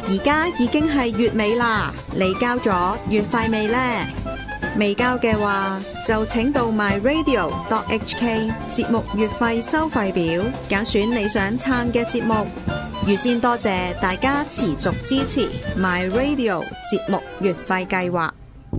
而家已經係月尾啦，你交咗月費未呢？未交嘅話，就請到 myradio.hk 節目月費收費表，揀選你想撐嘅節目。預先多謝大家持續支持 myradio 節目月費計劃。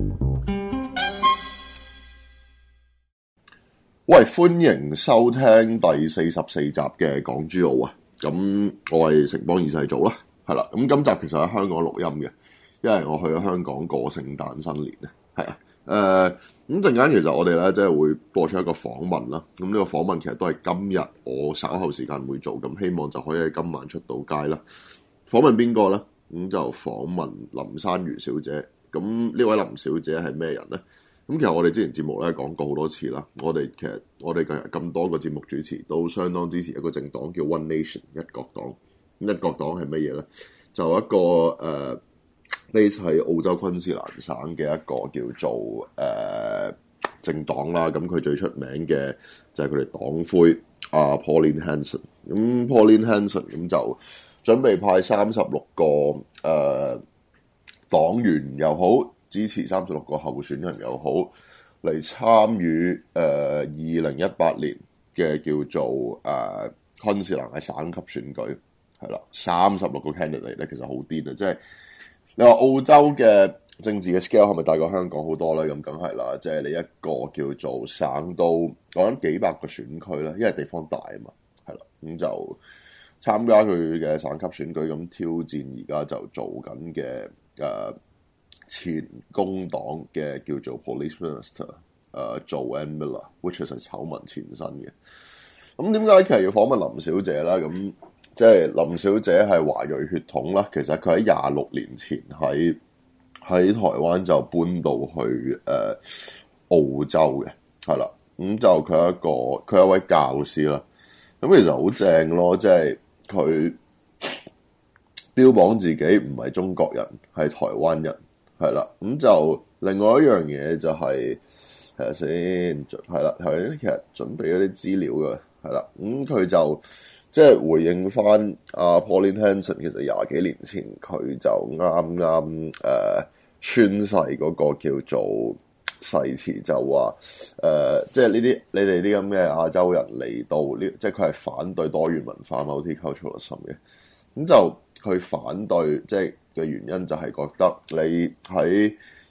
喂，歡迎收聽第44集嘅港珠澳啊！咁我係城邦二世祖啦，係啦。咁今集其實喺香港錄音嘅，因為我去咗香港過聖誕新年啊，係啊。咁陣間其實我哋咧即係會播出一個訪問啦。咁呢個訪問其實都係今日我稍後時間會做，咁希望就可以喺今晚出到街啦。訪問邊個咧？咁就訪問林珊如小姐。咁呢位林小姐係咩人咧？咁其實我哋之前節目咧講過好多次啦，我哋近日咁多個節目主持都相當支持一個政黨叫 One Nation 一國黨。咁一國黨係乜嘢咧？就一個base 喺澳洲昆士蘭省嘅一個叫做政黨啦。咁佢最出名嘅就係佢哋黨魁Pauline Hanson。咁 Pauline Hanson 咁就準備派36個黨員又好，支持36個候選人又好嚟參與2018年嘅叫做昆士蘭嘅省級選舉，係啦，36個 candidate 咧，其實好癲啊！即係你話澳洲嘅政治嘅 scale 係咪大過香港好多咧？咁梗係啦，即係你一個叫做省都講緊幾百個選區咧，因為地方大啊嘛，係啦，咁就參加佢嘅省級選舉，咁挑戰而家就做緊嘅前工黨嘅叫做 Police Minister Joanne Miller，which is 係醜聞前身嘅。咁點解其實要訪問林小姐咧？咁即係林小姐係華裔血統啦。其實佢喺26年前喺台灣就搬到去澳洲嘅，係啦。咁就佢係一位教師啦。咁其實好正咯，即係佢標榜自己唔係中國人，係台灣人。係啦，咁就另外一樣嘢就係睇下先，係啦，頭先其實準備咗啲資料嘅，係啦，咁佢就即係回應翻Pauline Hanson， 其實20幾年前佢就啱宣誓嗰個叫做誓詞，就話即係你哋啲咁嘅亞洲人嚟到呢，即係佢係反對多元文化 multiculturalism 嘅，咁就佢反對即係嘅原因就係覺得你喺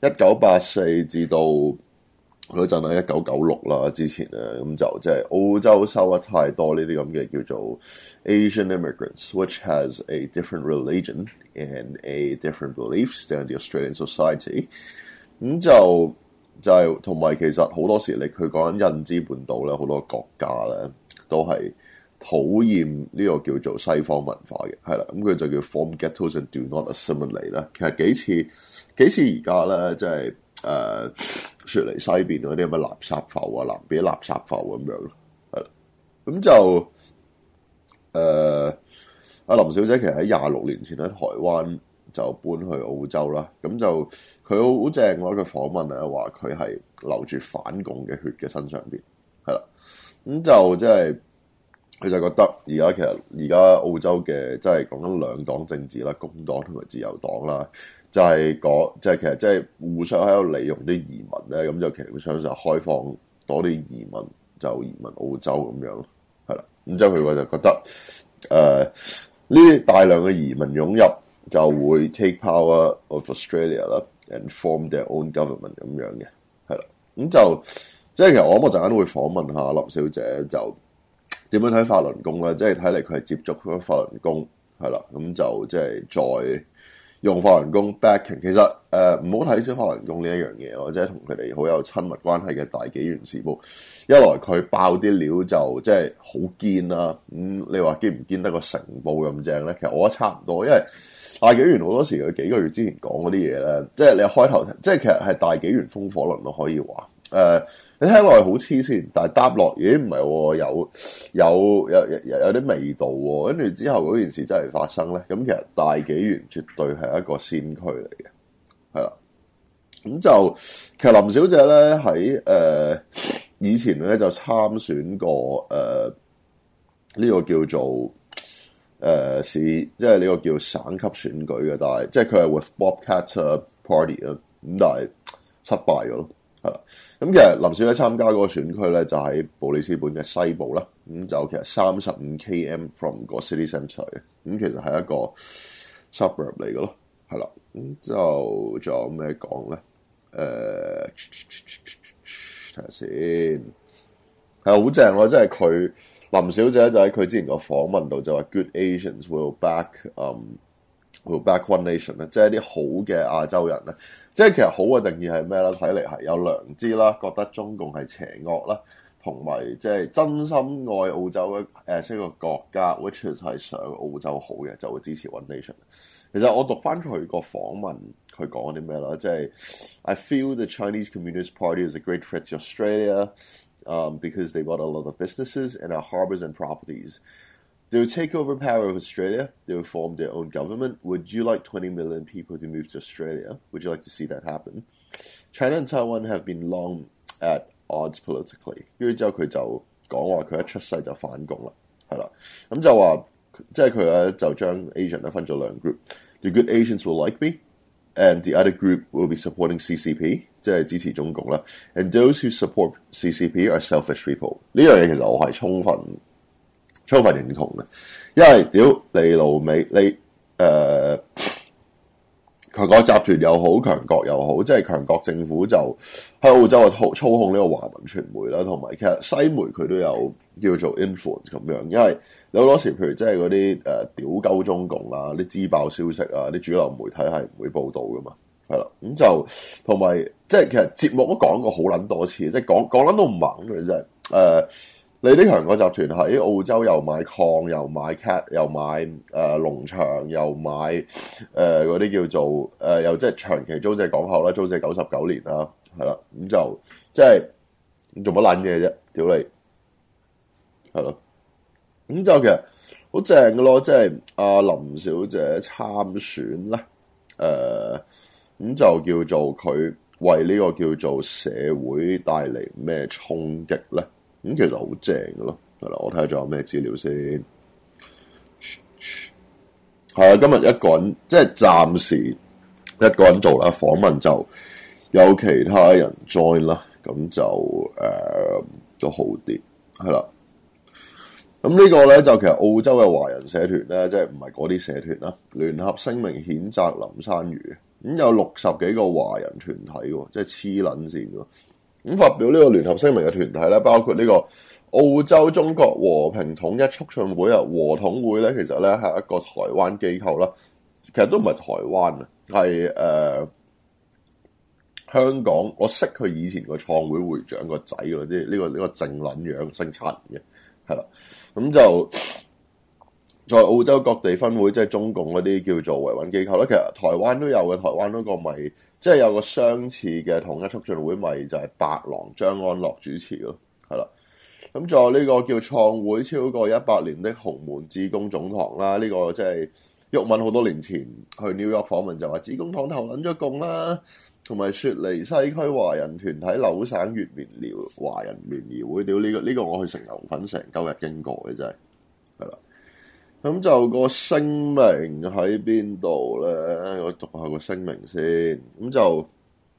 1984至到嗰陣喺1996啦之前咧，咁就即係澳洲收得太多呢啲咁嘅叫做 Asian immigrants，which has a different religion and a different beliefs than the Australian society。咁就係同埋其實好多時你佢講緊印支半島咧，好多國家咧都係討厭呢個叫做西方文化嘅，係啦，咁佢就叫 form ghettos and do not assimilate 啦。其實幾次而家咧，即係雪梨西邊嗰啲咁嘅垃圾埠啊，南邊垃圾埠咁樣咯，係啦。咁就阿林小姐其實喺26年前喺台灣就搬去澳洲啦。咁就佢好正咯，佢訪問咧話佢係流住反共嘅血嘅身上邊，係啦。咁就即係。佢就覺得而家澳洲嘅即係講緊兩黨政治啦，工黨同埋自由黨啦，就係其實即係互相喺度利用啲移民咧，咁就其實想就開放多啲移民，就移民澳洲咁樣，係啦。咁之後佢就覺得呢啲大量嘅移民湧入就會 take power of Australia 啦 ，and form their own government 咁樣嘅，係啦。咁就即係其實我諗我陣間會訪問下林小姐就。點樣睇法輪功咧？即係睇嚟佢係接觸咗法輪功，係啦，咁就即係再用法輪功 backing。其實唔好睇小法輪功呢一樣嘢，或者同佢哋好有親密關係嘅大紀元時報，一來佢爆啲料就即係好堅啦。咁你話堅唔堅得個成報咁正咧？其實我覺得差唔多，因為大紀元好多時佢幾個月之前講嗰啲嘢咧，即係你開頭即係其實係大紀元風火輪都可以話你聽落去好黐線，但係答落咦唔係喎，有啲味道喎，跟住之後嗰件事真係發生咧，咁其實大紀元絕對係一個先驅嚟嘅，係啦。咁就其實林小姐咧喺以前咧就參選過呢個叫做即係呢個叫省級選舉嘅，但係即係佢係 with Bobcat Party 啊，咁但係失敗咗咯，係啦。咁其實林小姐參加嗰個選區咧，就喺布里斯本嘅西部啦，咁就其實35 km from 個 city centre 嘅，咁其實係一個 suburb 嚟嘅咯，係啦。咁就仲有咩講咧？睇下先，係好正咯，即係佢。林小姐就喺佢之前個訪問度就話 Good Asians will back One Nation 咧，即係啲好嘅亞洲人咧，即係其實好嘅定義係咩咧？睇嚟係有良知啦，覺得中共係邪惡啦，同埋即係真心愛澳洲嘅一個國家 ，which is 係想澳洲好嘅，就會支持 One Nation。其實我讀翻佢個訪問，佢講啲咩啦？即係 I feel the Chinese Communist Party is a great threat to Australia.Because they bought a lot of businesses and our harbours and properties. They will take over power of Australia. They will form their own government. Would you like 20 million people to move to Australia? Would you like to see that happen? China and Taiwan have been long at odds politically. 跟住之後佢就講話佢一出世就反共啦，係啦，咁就話即係佢咧就將 Asian 咧分咗兩 group. The good Asians will like me.And the other group will be supporting CCP， 即係支持中共啦。And those who support CCP are selfish people。呢樣嘢其實我係充分認同嘅，因為屌你老味，你強國集團又好，強國又好，即係強國政府就喺澳洲操控呢個華文傳媒啦，同埋其實西媒佢都有叫做 influence 咁樣，因為有好多時譬如即係嗰啲屌鳩中共啊，啲資爆消息啊，啲主流媒體係唔會報導噶嘛，係啦，咁就同埋即係其實節目都講過好撚多次，即係講撚到唔猛嘅真係你啲強國集團喺澳洲又買礦，又買 cat， 又買農場，又買嗰啲叫做又即係長期租借港口啦，租借99年啦，係啦，咁就即係做乜撚嘢啫？屌你，係咯，咁就其實好正嘅咯，即係阿林小姐參選咧，咁就叫做佢為呢個叫做社會帶嚟咩衝擊咧？咁其實好正嘅咯，係啦，我睇下仲有咩資料先。係啊，今日一個人即係暫時一個人做啦，訪問就有其他人 join 啦，咁就都好啲，係啦。咁呢個咧就其實澳洲嘅華人社團咧，即係唔係嗰啲社團啦，聯合聲明譴責林山魚，咁有60幾個華人團體喎，即係黐撚線喎。咁發表呢個聯合聲明嘅團體咧，包括呢個澳洲中國和平統一促進會啊，和統會咧，其實咧係一個台灣機構啦，其實都唔係台灣啊，係香港。我識佢以前個創會會長個仔嗰啲，呢個正撚樣姓陳嘅，係啦，咁就在澳洲各地分會，即係中共嗰啲叫做維穩機構啦。其實台灣都有嘅，台灣嗰個咪即係有個相似嘅統一促進會，咪就係白狼張安樂主持咯，係啦。咁仲有呢個叫創會超過100年的洪門致公總堂啦，呢個即係毓民好多年前去 New York 訪問就話致公堂投撚咗共啦，同埋雪梨西區華人團體紐省粵棉寮華人聯誼會，屌呢個我去食牛粉成鳩日經過嘅真係，係啦。咁就個聲明喺邊度咧？我讀下個聲明先。咁就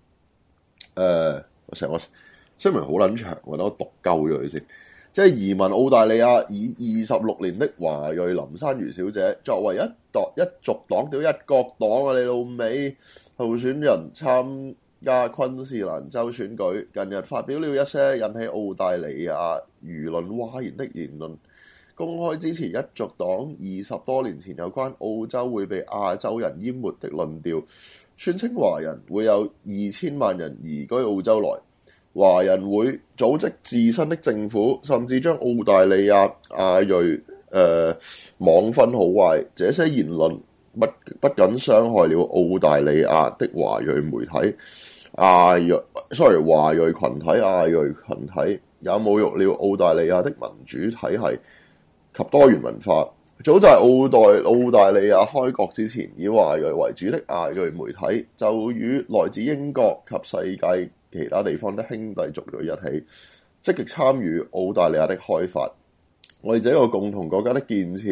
我成個聲明好撚長，我覺得我讀鳩咗佢先。即係移民澳大利亞已26年的華裔林山魚小姐，作為一族黨屌一國黨啊！你老味候選人參加昆士蘭州選舉，近日發表了一些引起澳大利亞輿論譁然的言論。公開支持一族黨20多年前有關澳洲會被亞洲人淹沒的論調，宣稱華人會有2000萬人移居澳洲來，華人會組織自身的政府，甚至將澳大利亞亞裔網分好壞。這些言論不僅傷害了澳大利亞的華裔媒體、華裔群體、亞裔群體，也侮辱了澳大利亞的民主體系及多元文化。早在澳大利亞開國之前，以華裔為主的亞裔媒體就與來自英國及世界其他地方的兄弟族裔一起，積極參與澳大利亞的開發，為這個共同國家的建設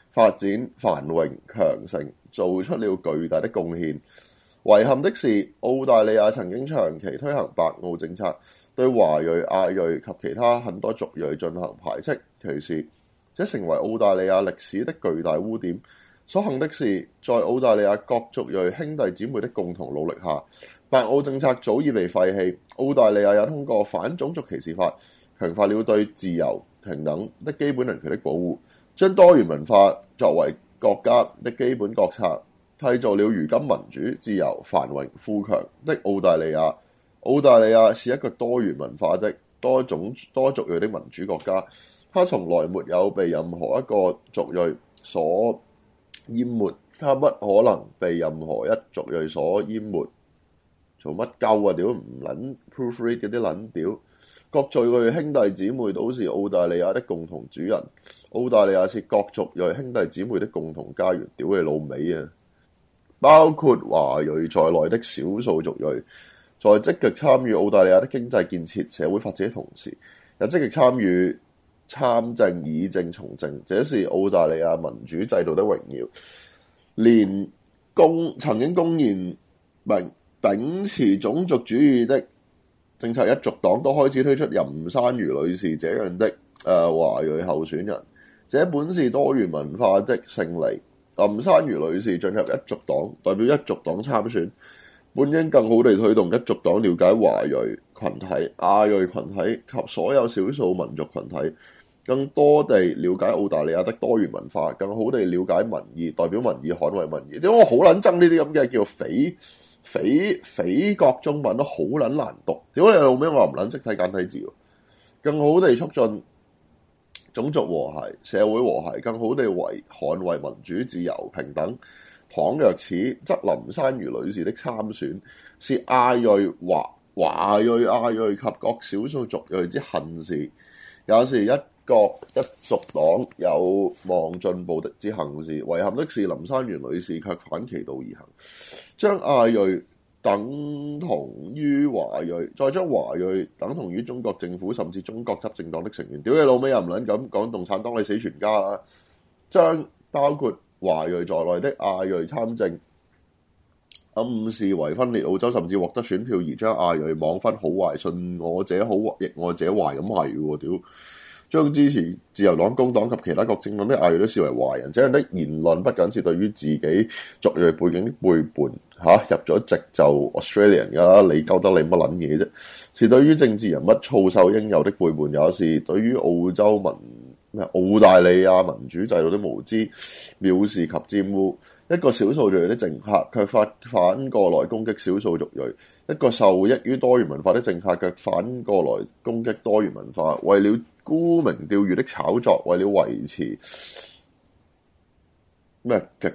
發展繁榮強盛，做出了巨大的貢獻。遺憾的是，澳大利亞曾經長期推行白澳政策，對華裔、亞裔及其他很多族裔進行排斥歧視，這成為澳大利亞歷史的巨大污點。所幸的是，在澳大利亞各族裔兄弟姊妹的共同努力下，白澳政策早已被廢棄。澳大利亞也通過反種族歧視法，強化了對自由平等的基本人權的保護，將多元文化作為國家的基本國策，締造了如今民主、自由、繁榮、富強的澳大利亞。澳大利亞是一個多元文化的多族裔的民主國家，它從來沒有被任何一個族裔所淹沒，它不可能被任何一族裔所淹沒。做乜鳩啊？屌唔撚 proofread 嗰啲撚屌！各族裔兄弟姊妹都是澳大利亞的共同主人，澳大利亞是各族裔兄弟姊妹的共同家園。屌你老味啊！包括華裔在內的少數族裔，在積極參與澳大利亞的經濟建設、社會發展的同時，也積極參與參政、議政、從政，這是澳大利亞民主制度的榮耀。連曾經公然秉持種族主義的政策一族黨都開始推出任珊如女士這樣的華裔候選人，這本是多元文化的勝利。任珊如女士進入一族黨，代表一族黨參選，本應更好地推動一族黨了解華裔群體、亞裔群體及所有少數民族群體，更多地了解澳大利亞的多元文化，更好地了解民意，代表民意，捍衛民意。點解我好撚憎呢啲咁嘅叫匪國中文都好撚難讀？點解你老味我唔撚識睇簡體字？更好地促進種族和諧、社會和諧，更好地捍衛民主、自由、平等。倘若此，則林珊如女士的參選是亞裔、華裔、亞裔及各少數族裔之幸事，也是一族黨有望進步的之幸事。遺憾的是，林珊如女士卻反其道而行，將亞裔等同於華裔，再將華裔等同於中國政府甚至中國執政黨的成員。屌你老味又唔撚咁講共產黨你死全家啦！將包括華裔在內的亞裔參政，暗示為分裂澳洲甚至獲得選票，而將亞裔妄分好壞，信我者好，逆我者壞，咁係喎屌！將支持自由黨、工黨及其他各政黨的亞裔都視為壞人，這樣的言論不僅是對於自己族裔背景的背叛，入咗籍就 Australian 㗎啦，你鳩得你乜撚嘢啫？是對於政治人物操守應有的背叛，也是對於澳大利亞民主制度的無知、藐視及玷污。一個少數族裔的政客卻反過來攻擊少數族裔，一個受益於多元文化的政客卻反過來攻擊多元文化，為了沽名釣譽的炒作，為了維持極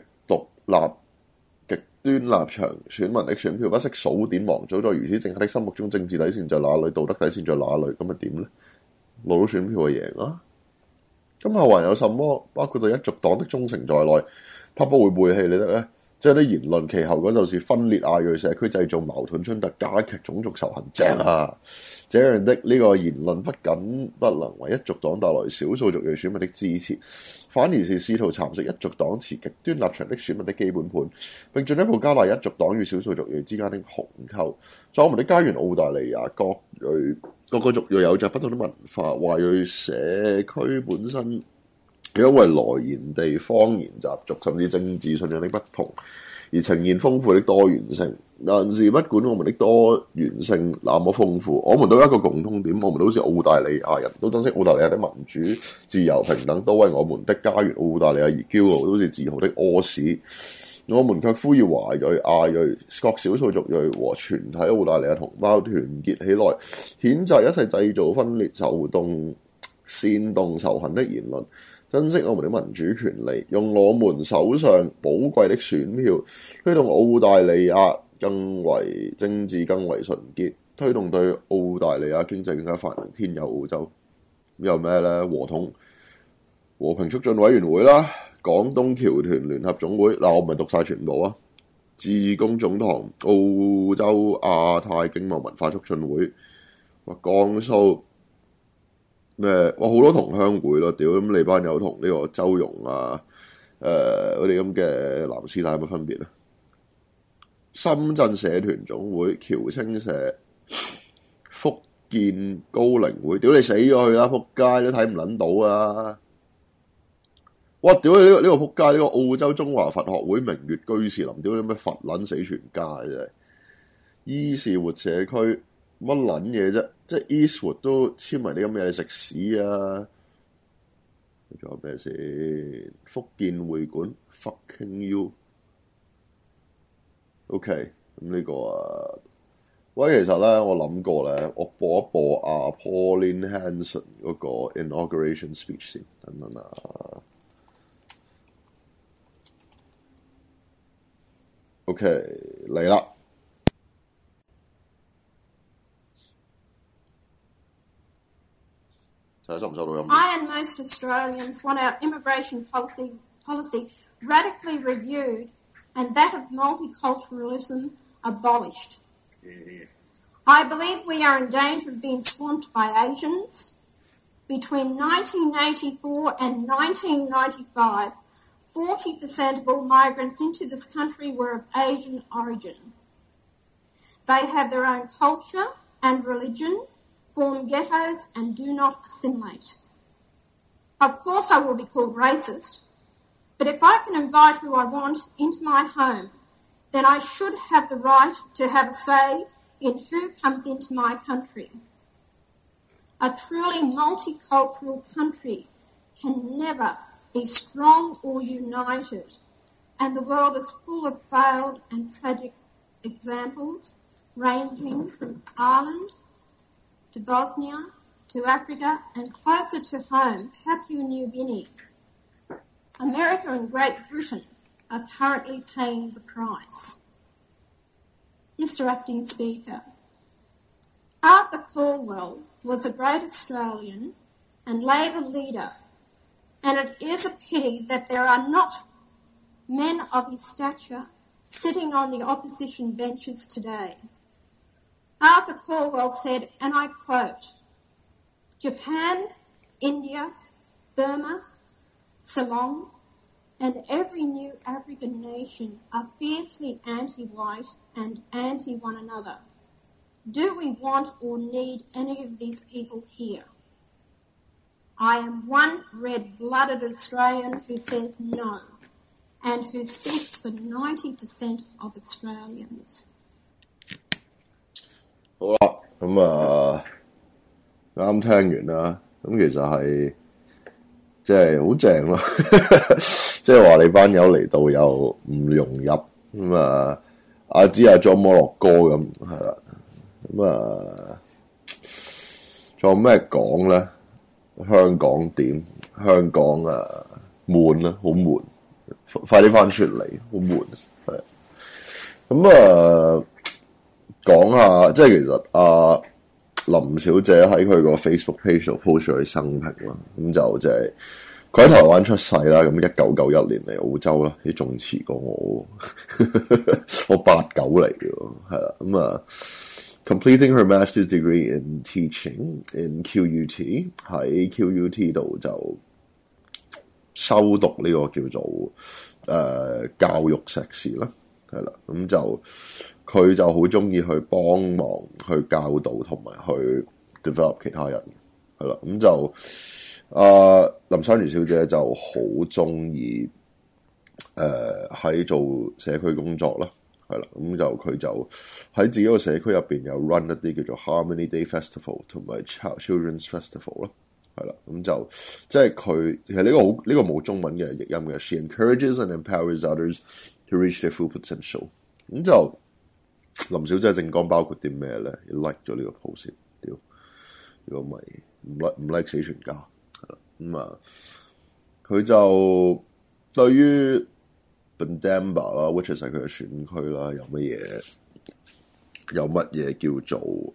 端立場，選民的選票不惜數典忘祖，在如此政客的心目中，政治底線在哪裏，道德底線在哪裏？咁咪點呢？攞到選票嘅贏啊！今後還有什麼？包括對一族黨的忠誠在內，他不會背棄你的呢？即係啲言論，其後嗰就是分裂亞裔社區，製造矛盾衝突，加劇種族仇恨，正啊！這樣的呢個言論不僅不能為一族黨帶來少數族裔選民的支持，反而是試圖蠶食一族黨持極端立場的選民的基本盤，並進一步加大一族黨與少數族裔之間的鴻溝。在我們的家園澳大利亞，各個族裔有着不同的文化，華裔社區本身因為來源地、方言、習俗甚至政治信仰的不同，而呈現豐富的多元性。但是不管我們的多元性那麼豐富，我們都有一個共通點，我們都是澳大利亞人，都珍惜澳大利亞的民主、自由、平等，都為我們的家園澳大利亞而驕傲，都是自豪的屙屎。我們卻呼籲華裔、亞裔、各少數族裔和全體澳大利亞同胞團結起來，譴責一切製造分裂、煽動仇恨的言論，珍惜我們的民主權利，用我們手上寶貴的選票，推動澳大利亞政治更為純潔，推動對澳大利亞經濟更加繁榮。天佑澳洲！有咩呢？和平促進委員會啦，廣東僑團聯合總會，我唔係讀晒全部啊。致公總堂、澳洲亞太經貿文化促進會，江蘇好多同鄉會咯，屌咁你班友同呢個周融啊、 嗰啲咁嘅藍絲帶有乜分別咧？深圳社團總會、僑青社、福建高齡會，屌你死咗佢啦！仆街都睇唔撚到啊！哇！屌你呢個仆街，呢個澳洲中華佛學會明月居士林，屌你咩佛撚死全家真係！伊士活社區乜撚嘢啫？即係 Eastwood 都簽埋啲咁嘅嘢食屎啊！仲有咩先？福建會館 fucking you。OK， 咁呢個啊，喂，其實咧我諗過咧，我播一播阿 Pauline Hanson 嗰個 inauguration speech 先，等等啊。OK， 嚟啦。 I and most Australians want our immigration policy radically reviewed and that of multiculturalism abolished. I believe we are in danger of being swamped by Asians. Between 1984 and 1995, 40% of all migrants into this country were of Asian origin. They have their own culture and religion, form ghettos and do not assimilate. Of course I will be called racist, but if I can invite who I want into my home, then I should have the right to have a say in who comes into my country. A truly multicultural country can never be strong or united, and the world is full of failed and tragic examples ranging from Ireland to Bosnia, to Africa, and closer to home, Papua New Guinea. America and Great Britain are currently paying the price. Mr. Acting Speaker, Arthur Calwell was a great Australian and Labor leader, and it is a pity that there are not men of his stature sitting on the opposition benches today. Arthur Calwell said, and I quote, Japan, India, Burma, Ceylon, and every new African nation are fiercely anti-white and anti-one another. Do we want or need any of these people here? I am one red-blooded Australian who says no, and who speaks for 90% of Australians. 好啦，咁啱聽完啦，咁其實係即係好正咯，即係話你班友嚟到又唔融入，咁阿芝阿裝摩洛哥咁係啦，咁仲有咩講咧？香港點？香港悶啦，好悶，快啲翻出嚟，好悶係。咁講下，即係其實林小姐喺佢個 Facebook page 度 post 咗佢生平啦，咁就即係佢喺台灣出世啦，咁1991年嚟澳洲啦，你仲遲過我，我89嚟嘅，係啦，咁completing her master's degree in teaching in QUT 喺 QUT 度就修讀呢個叫做教育碩士啦，係啦，咁就佢就好中意去幫忙去教導同埋去 develop 其他人，係啦，咁就林珊如小姐就好中意喺做社區工作啦。係啦，咁就佢就喺自己個社區入邊有 run 一啲叫做 Harmony Day Festival 同埋 Children's Festival 咯，係啦，咁就即係佢其實呢個冇中文嘅譯音嘅 ，She encourages and empowers others to reach their full potential。咁就林小姐政綱包括啲咩咧？你 like 咗呢個 post 屌，如果唔 like 死全家，係啦，咁佢就對於Bundamba 啦 ，which is 係佢嘅選區啦，有乜嘢叫做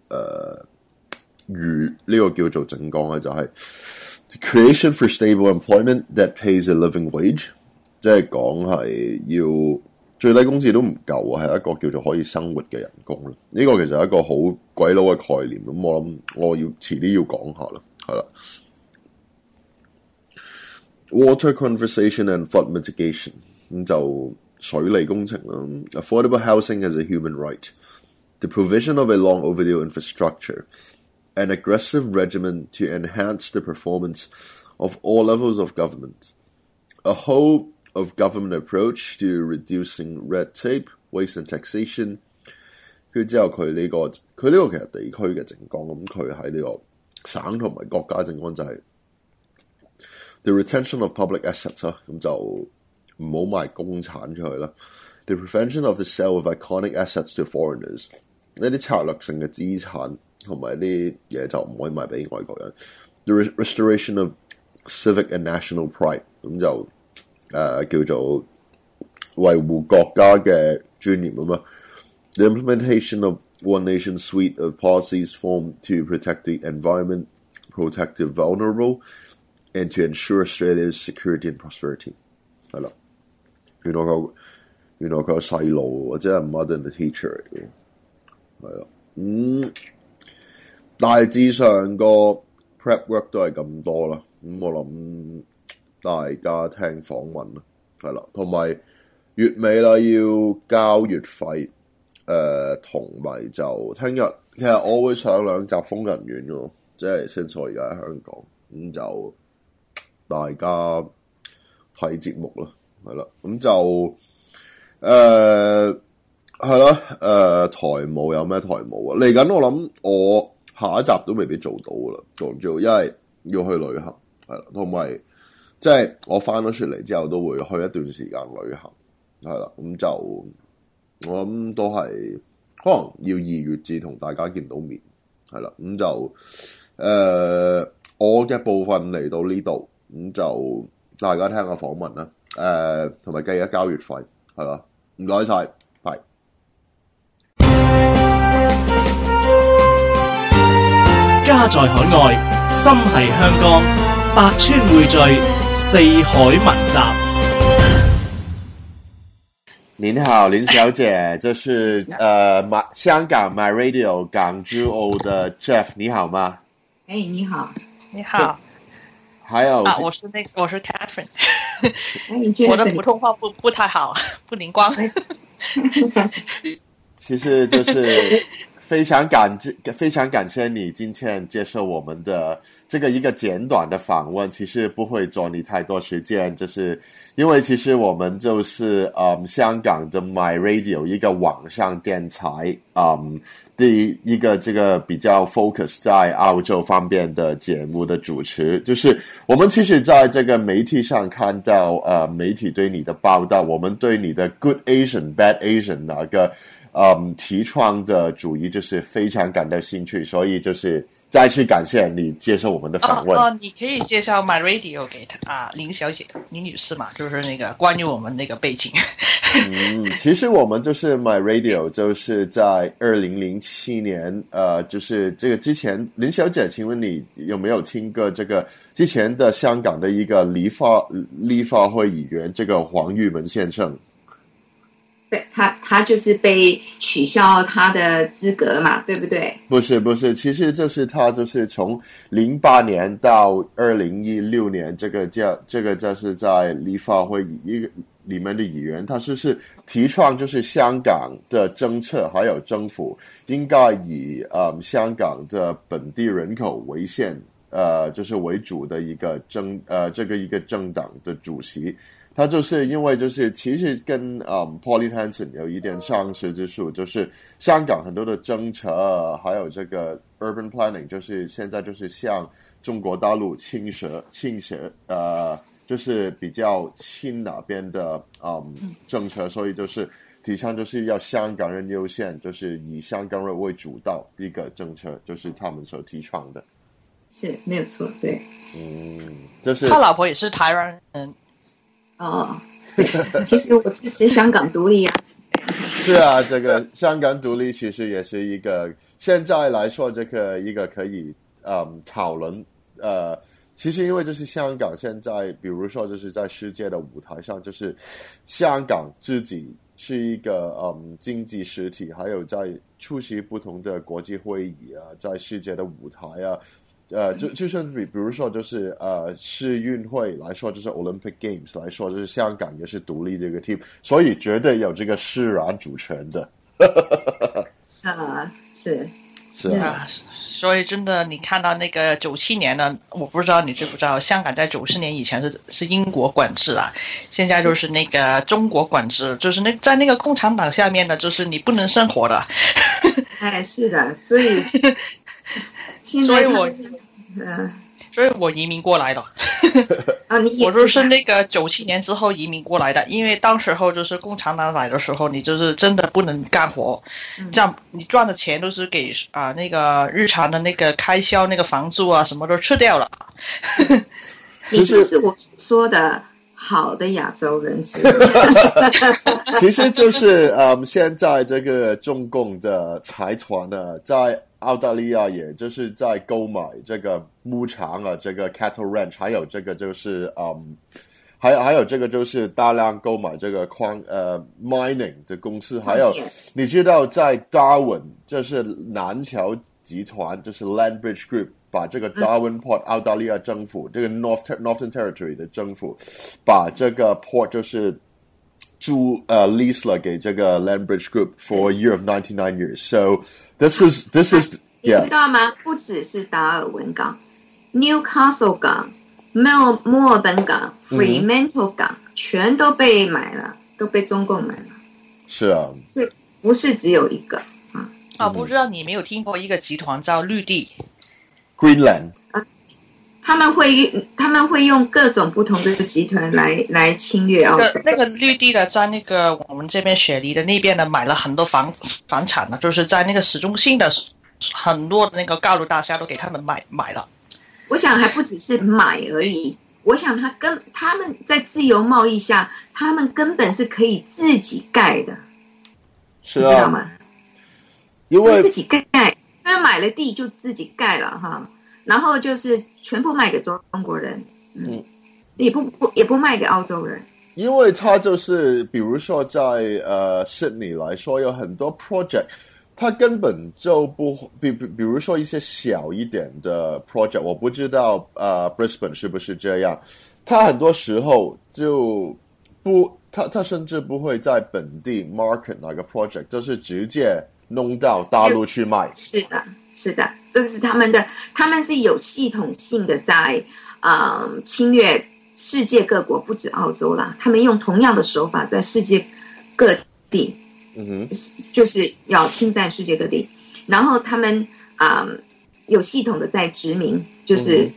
呢個叫做政綱咧，就係 creation for stable employment that pays a living wage， 即係講係要最低工資都唔夠啊，係一個叫做可以生活嘅人工啦。呢個其實係一個好鬼佬嘅概念，咁我諗我要遲啲要講下啦，係啦。 water conservation and flood mitigation， 咁就水利工程啦。Affordable housing as a human right. The provision of a long overdue infrastructure. An aggressive regimen to enhance the performance of all levels of government. A whole of government approach to reducing red tape, waste and taxation. 跟住之後佢呢個其實地區嘅政綱，咁佢喺呢個省同埋國家政綱就係 the retention of public assets 啦，咁就唔好賣公產出去啦。The prevention of the sale of iconic assets to foreigners， 呢啲策略性嘅資產同埋啲嘢就唔可以賣俾外國人。The restoration of civic and national pride， 咁就叫做維護國家嘅尊嚴咁嘛。The implementation of one nation suite of policies formed to protect the environment, protect the vulnerable, and to ensure Australia's security and prosperity。係啦，原來佢有細路，或者係 mother and teacher 嚟嘅，係啦。大致上個 prep work 都係咁多啦。我諗大家聽訪問啦，係啦，同埋月尾啦要交月費。同埋就聽日，其實我會上2集瘋人院嘅，即係since我而家喺香港，咁就大家睇節目啦，係啦，咁就係啦，台務有咩台務啊？嚟緊我諗我下一集都未必做到噶啦，做唔做？因為要去旅行，係啦，同埋即係我翻咗出嚟之後都會去一段時間旅行，係啦，咁就。我諗都係可能要2月至同大家見到面，係啦，咁就我嘅部分嚟到呢度，咁就大家聽下訪問啦，同埋記得交月費，係啦，唔該晒，拜。 家在海外，心繫香港，百川匯聚，四海文集。 您好，林小姐，这是香港 My Radio 港珠澳的 Jeff， 你好吗？ 你好， 你好。 还有我是Catherine， 我的普通话不太好，不灵光。 其实就是非常感谢你今天接受我们的这个一个简短的访问，其实不会做你太多时间，就是因为其实我们就是香港的 My Radio 一个网上电台第一个这个比较 focus 在澳洲方面的节目的主持，就是我们其实在这个媒体上看到媒体对你的报道，我们对你的 Good Asian Bad Asian 那个提倡的主义就是非常感到兴趣，所以就是再次感谢你接受我们的访问。 你可以介绍 My Radio 给林小姐、林女士嘛，就是那个关于我们那个背景。 其实我们就是 My Radio， 就是在2007年，就是这个之前，林小姐，请问你有没有听过这个之前的香港的一个立法会议员，这个黄玉门先生？ 对，他就是被取消他的资格嘛，对不对？不是，其实就是他就是从08年到2016年，这个就是在立法会里面的议员，他就是提倡就是香港的政策还有政府应该以香港的本地人口为先，就是为主的一个这个一个政党的主席。他就是因为就是其实跟Pauline Hanson 有一点相似之处，就是香港很多的政策还有这个 urban planning 就是现在就是向中国大陆倾斜就是比较亲那边的政策，所以就是提倡就是要香港人优先，就是以香港人为主导一个政策，就是他们所提倡的。 是没有错，对。 就是他老婆也是台湾人。 其实我支持香港独立啊。 是啊，这个香港独立其实也是一个现在来说这个一个可以讨论其实因为就是香港现在比如说就是在世界的舞台上，就是香港自己是一个经济实体，还有在出席不同的国际会议啊，在世界的舞台啊， 就是比如说就是世运会来说，就是 Olympic Games 来说，就是香港也是独立的一个 team， 所以绝对有这个释然主权的。 是啊，所以真的，你看到那个97年呢，我不知道你知不知道，香港在94年以前是英国管制啊，现在就是那个中国管制，就是在那个共产党下面呢，就是你不能生活的。 哎，是的，所以现在所以我移民过来的。我就是那个97年之后移民过来的，因为当时候就是共产党来的时候，你就是真的不能干活，这样你赚的钱都是给那个日常的那个开销，那个房租啊什么都吃掉了。 你就是我说的好的亚洲人。 其实就是现在这个中共的财团呢，在澳大利亚也就是在购买这个牧场啊，这个 cattle ranch， 还有这个就是还有这个就是大量购买这个mining 的公司，还有你知道在 Darwin 就是南侨集团，就是 Landbridge Group 把这个 Darwin Port 澳大利亚政府这个 Northern Territory 的政府把这个 port 就是lease 了给这个 Landbridge Group for a year of 99 years. So this is 你知道吗？不只是达尔文港、Newcastle 港、墨尔本港、Fremantle 港，全都被买了，都被中共买了。 是啊， 所以不是只有一个不知道你没有听过一个集团叫绿地 Greenland。 他们会用各种不同的集团来侵略澳洲。 那个绿地的在那个我们这边雪梨的那边呢，买了很多房产呢，就是在那个市中心的很多的那个高楼大厦都给他们买了。 我想还不只是买而已，我想他们在自由贸易下，他们根本是可以自己盖的。 是啊， 你知道吗？ 因为自己盖，他买了地就自己盖了哈。然后就是全部卖给中国人，也不卖给澳洲人， 因为他就是比如说在Sydney 来说有很多 project， 他根本就不比如说一些小一点的 project， 我不知道Brisbane 是不是这样，他很多时候就不他甚至不会在本地 market 那个 project， 就是直接弄到大陆去卖。 是的，这是他们是有系统性的在侵略世界各国，不止澳洲啦，他们用同样的手法在世界各地，就是要侵占世界各地，然后他们有系统的在殖民，就是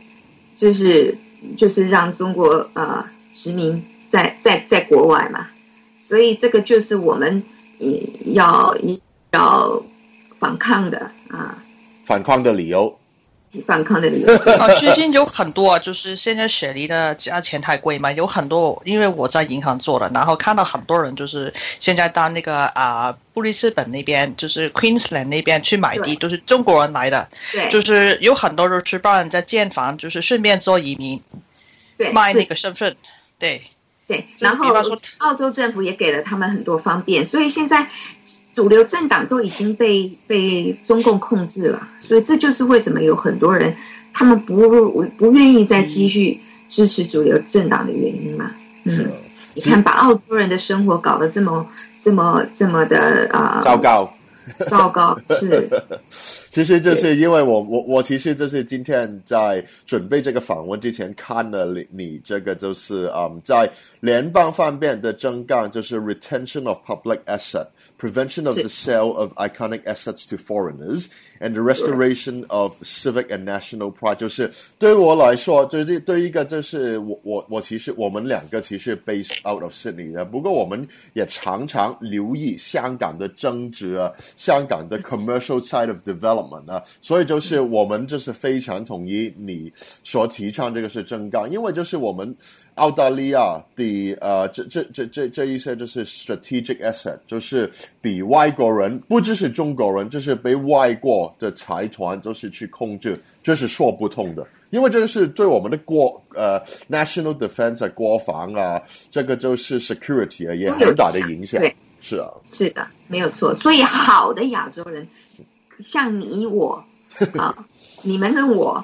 让中国殖民在国外嘛，所以这个就是我们要反抗的反抗的理由。 最近有很多就是现在雪梨的价钱太贵嘛，有很多，因为我在银行做的，然后看到很多人就是现在到那个布里斯本那边，就是 Queensland 那边去买地，都是中国人来的，就是有很多就是帮人家建房，就是顺便做移民，卖那个身份，对， 然后澳洲政府也给了他们很多方便，所以现在主流政党都已经被中共控制了，所以这就是为什么有很多人他们不愿意再继续支持主流政党的原因嘛。你看把澳洲人的生活搞得这么的糟糕是。 其实就是因为我其实就是今天在准备这个访问之前看了你这个就是在联邦方面的政纲就是 retention of public asset。Prevention of the sale of iconic assets to foreigners and the restoration of civic and national pride， 就是对我来说，就是对一个就是我其实我们两个其实 based out of Sydney 的，不过我们也常常留意香港的政治啊，香港的 commercial side of development 啊，所以就是我们就是非常同意你所提倡这个是政纲，因为就是我们澳大利亚的这一些就是 strategic asset， 就是比外国人不只是中国人，就是被外国的财团就是去控制，这是说不通的，因为这个是对我们的national defense 国防啊，这个就是 security 也很大的影响。是的， 没有错。所以好的亚洲人，像你我你们跟我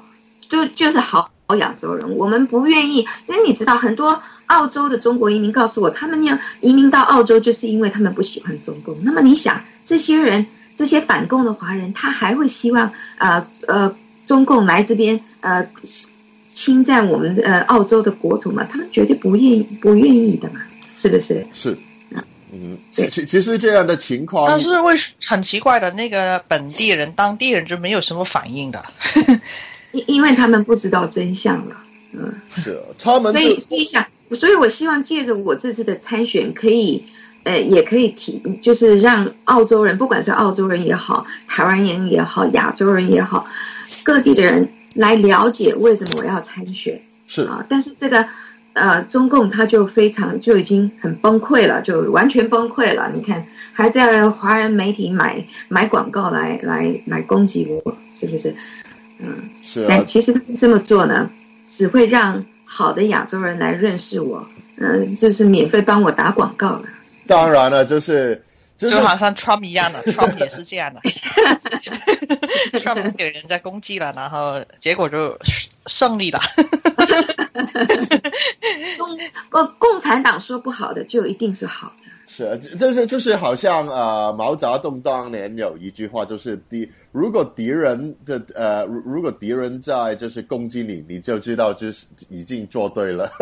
就是好亚洲人，我们不愿意。但你知道，很多澳洲的中国移民告诉我，他们要移民到澳洲，就是因为他们不喜欢中共。那么你想，这些人，这些反共的华人，他还会希望中共来这边侵占我们澳洲的国土吗？他们绝对不愿意的嘛，是不是？ 是。其实这样的情况， 但是很奇怪的，那个本地人、当地人就没有什么反应的， 因为他们不知道真相了。 是他们所以我希望借着我这次的参选，可以也可以就是让澳洲人，不管是澳洲人也好，台湾人也好，亚洲人也好，各地的人来了解为什么我要参选。 是啊，但是这个。中共他就就已经很崩溃了，就完全崩溃了。你看，还在华人媒体买广告来攻击我，是不是？ 是啊。 但其实他们这么做呢，只会让好的亚洲人来认识我，就是免费帮我打广告了。 当然了，就好像 Trump 一样的，Trump 也是这样的。Trump 给人家攻击了，然后结果就胜利了。 共产党说不好的就一定是好的。 是，就是好像毛泽东当年有一句话，就是如果敌人在就是攻击你，你就知道就是已经做对了。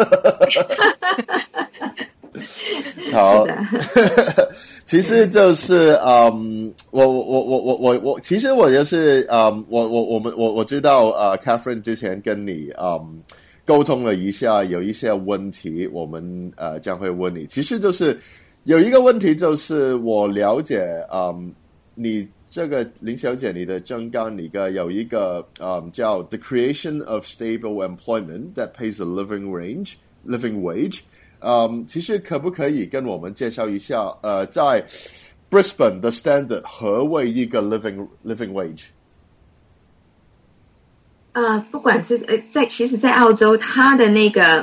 好，其实就是我其实我就是我知道Catherine 之前跟你沟通了一下，有一些问题我们将会问你。其实就是有一个问题，就是我了解你这个林小姐你的政纲里个有一个叫 The Creation of Stable Employment that pays a living wage。其实可不可以跟我们介绍一下在 Brisbane 的 standard 何谓一个 living wage？ 不管是其实，在澳洲，它的那个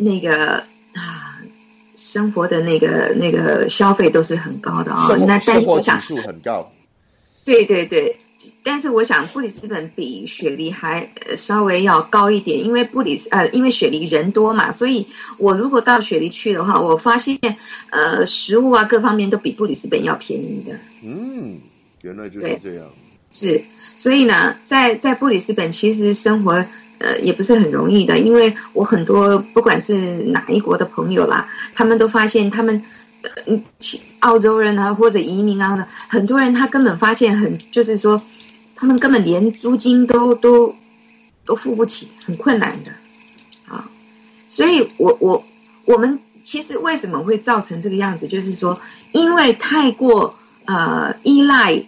生活的那个消费都是很高的啊。那但是我想生活指数很高。 对对对，但是我想布里斯本比雪梨还稍微要高一点，因为因为雪梨人多嘛，所以我如果到雪梨去的话，我发现食物啊各方面都比布里斯本要便宜的。 原来就是这样。 是，所以呢，在布里斯本其实生活也不是很容易的，因为我很多不管是哪一国的朋友啦，他们都发现他们澳洲人啊或者移民啊，很多人他根本发现就是说他们根本连租金都付不起，很困难的啊。所以我们其实为什么会造成这个样子，就是说因为太过依赖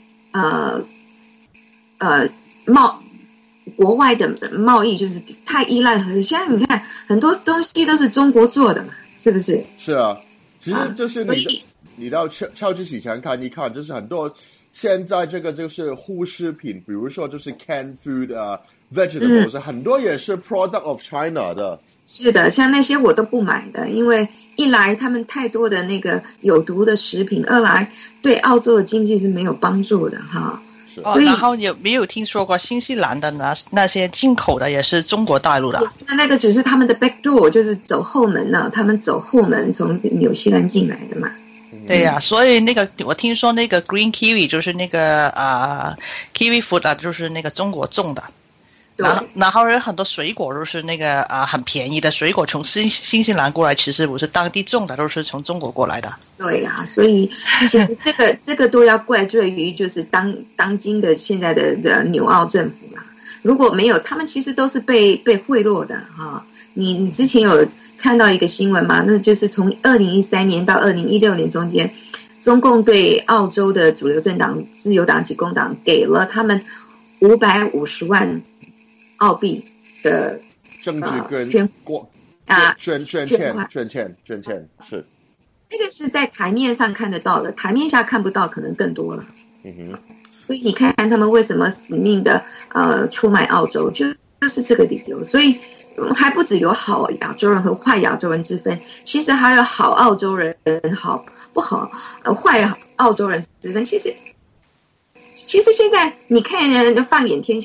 国外的贸易，就是太依赖。现在你看很多东西都是中国做的嘛，是不是？ 是啊，其实就是你到超级市场看一看，就是很多现在这个就是护食品，比如说就是 canned food vegetables，很多也是 product of China 的。 是的，像那些我都不买的，因为一来他们太多的那个有毒的食品，二来对澳洲的经济是没有帮助的哈。 然后有没有听说过新西兰的那些进口的也是中国大陆的？ 那个只是他们的 back door， 就是走后门呢，他们走后门从纽西兰进来的嘛。 对呀，所以那个我听说那个 green kiwi 就是那个kiwi fruit 啊，就是那个中国种的。然后有很多水果都是那个很便宜的水果从新西兰过来，其实不是当地种的，都是从中国过来的。对呀，所以其实这个都要怪罪于就是当今的现在的纽澳政府啦。如果没有，他们其实都是被贿赂的哈。你之前有看到一个新闻吗？那就是从2013年到2016年中间，中共对澳洲的主流政党自由党及工党给了他们550万澳币的政治跟捐欠是， 那个是在台面上看得到的，台面下看不到，可能更多了。所以你看他们为什么死命的出卖澳洲，就是这个理由。所以还不只有好亚洲人和坏亚洲人之分，其实还有好澳洲人好不好坏澳洲人之分。其实现在你看放眼天下，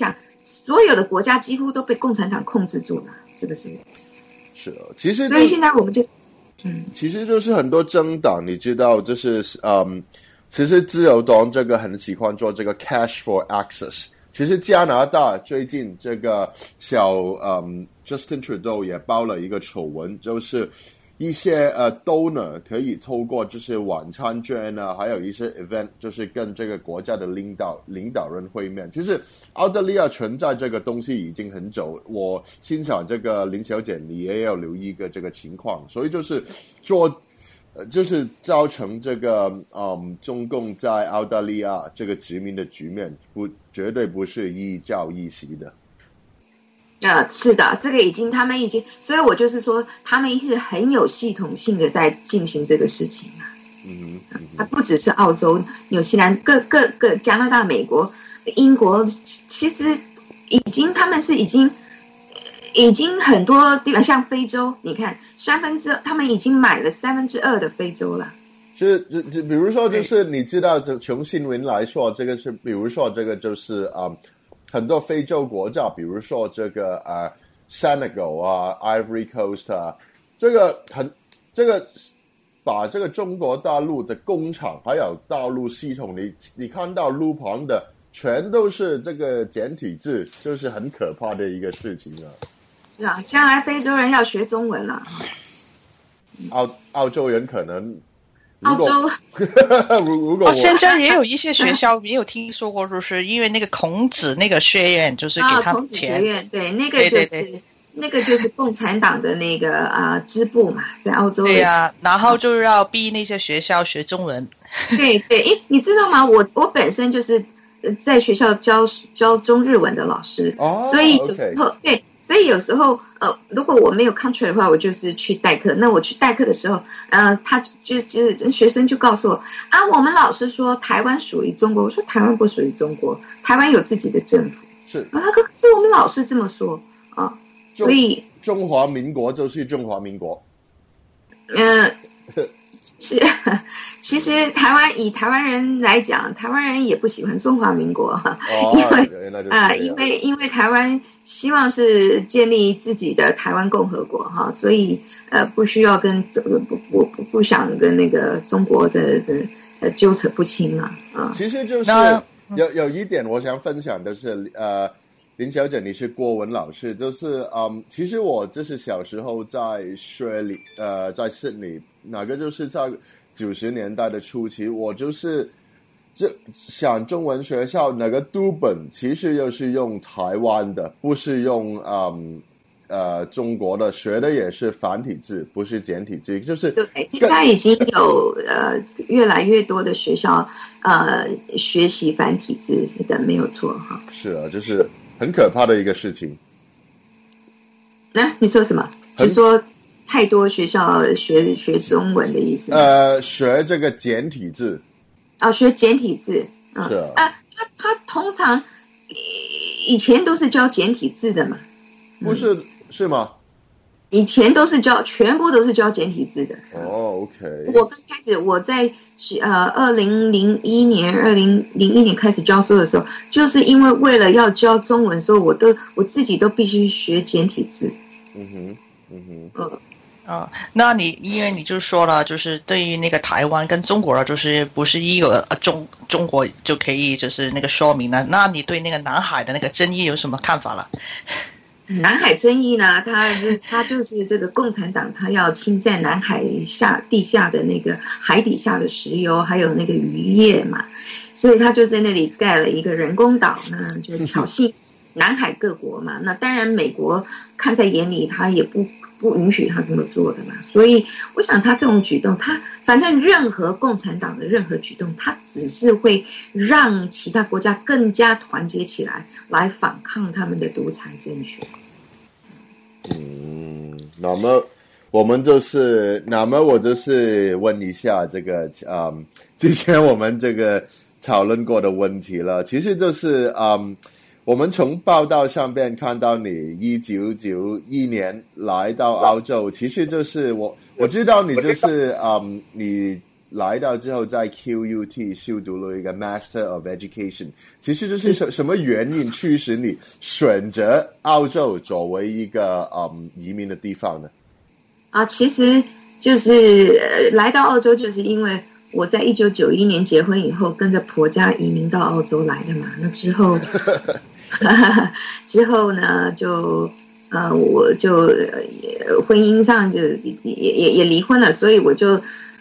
所有的国家几乎都被共产党控制住了，是不是？ 是啊，其实所以现在我们就， 其实就是很多政党，你知道，就是其实自由党这个很喜欢做这个 cash for access。其实加拿大最近这个Justin Trudeau 也爆了一个丑闻，就是一些donor 可以透过就是晚餐券啊，还有一些 event， 就是跟这个国家的领导人会面。其实澳大利亚存在这个东西已经很久，我欣赏这个林小姐你也要留意一个这个情况，所以就是就是造成这个中共在澳大利亚这个殖民的局面绝对不是一朝一夕的。 是的，这个他们已经，所以我就是说，他们是很有系统性的在进行这个事情啊。它不只是澳洲、纽西兰、各加拿大、美国、英国，其实他们是已经很多地方，像非洲，你看他们已经买了2/3的非洲了。 就比如说，就是你知道，从新闻来说，这个是，比如说这个就是很多非洲国家，比如说这个Senegal 啊 ，Ivory Coast 啊，这个把这个中国大陆的工厂还有道路系统，你看到路旁的全都是这个简体字，就是很可怕的一个事情啊。 是啊，将来非洲人要学中文了。 澳洲人可能。 澳洲如果现在也有一些学校也有听说过，就是因为那个孔子那个学院，就是给他们钱。 孔子学院，对，那个就是共产党的那个支部嘛，在澳洲。 对呀，然后就要逼那些学校学中文。 对，你知道吗？我本身就是在学校教中日文的老师，所以对。所以有时候，如果我没有 contract 的话，我就是去代课。那我去代课的时候，他就是学生就告诉我我们老师说台湾属于中国。我说台湾不属于中国，台湾有自己的政府。 是。 可是我们老师这么说啊，所以中华民国就是中华民国。 是，其实以台湾人来讲，台湾人也不喜欢中华民国哈，因为台湾希望是建立自己的台湾共和国哈，所以不需要跟不想跟那个中国的纠扯不清了啊。 其实就是有一点我想分享的是林小姐，你是国文老师，就是其实我就是小时候在雪梨在悉尼，那个就是在90年代的初期，我就是想中文学校那个读本其实又是用台湾的，不是用中国的，学的也是繁体字，不是简体字，就是对，现在已经有越来越多的学校学习繁体字的，没有错哈。 是啊，就是很可怕的一个事情。 你说什么？就说太多学校学中文的意思？ 学这个简体字。 学简体字。 是啊。 他通常以前都是教简体字的嘛？ 不是。是吗？ 以前全部都是教简体字的。 OK。 我刚开始我在2001年开始教书的时候，就是因为了要教中文，所以我自己都必须学简体字。 那因为你就说了，就是对于那个台湾跟中国就是不是一个中国就可以就是那个说明了，那你对那个南海的那个争议有什么看法了？ 南海争议呢，它就是这个共产党，他要侵占南海地下的那个海底下的石油，还有那个渔业嘛，所以他就在那里盖了一个人工岛呢，就挑衅南海各国嘛。那当然美国看在眼里，他也不允许他这么做的嘛。所以我想他这种举动，他反正任何共产党的任何举动，他只是会让其他国家更加团结起来，来反抗他们的独裁政权。 那么我就是问一下这个之前我们这个讨论过的问题了。其实就是我们从报道上面看到你1991年来到澳洲，其实就是我知道你就是你来到之后在 QUT 修读了一个 Master of Education， 其实就是什么原因驱使你选择澳洲作为一个移民的地方呢？ 其实就是来到澳洲，就是因为我在1991年结婚以后，跟着婆家移民到澳洲来的嘛。那之后呢，就我就婚姻上就也离婚了，所以我就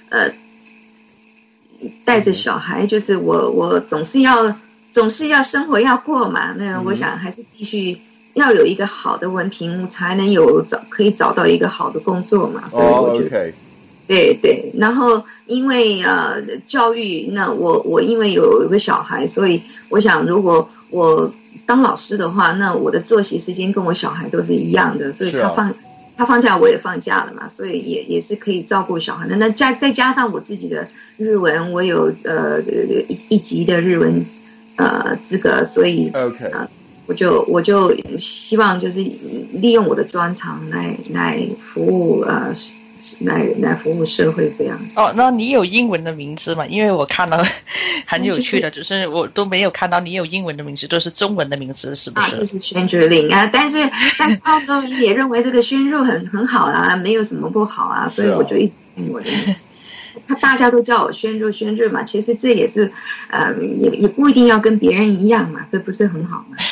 带着小孩，就是我总是要生活要过嘛。那我想还是继续要有一个好的文凭，才能可以找到一个好的工作嘛。所以我就对，然后因为教育，那我因为有一个小孩，所以我想如果我当老师的话，那我的作息时间跟我小孩都是一样的，所以他放假我也放假了嘛，所以也是可以照顾小孩的。那再加上我自己的日文，我有一级的日文资格，所以我就希望就是利用我的专长来服务来服务社会这样子。 那你有英文的名字吗？因为我看到很有趣的，就是我都没有看到你有英文的名字，就是中文的名字，是不是？ 就是宣之令啊，但是澳洲人也认为这个宣入很好啦，没有什么不好啊，所以我就一直用我的名字。大家都叫我宣入嘛，其实这也是也不一定要跟别人一样嘛，这不是很好吗？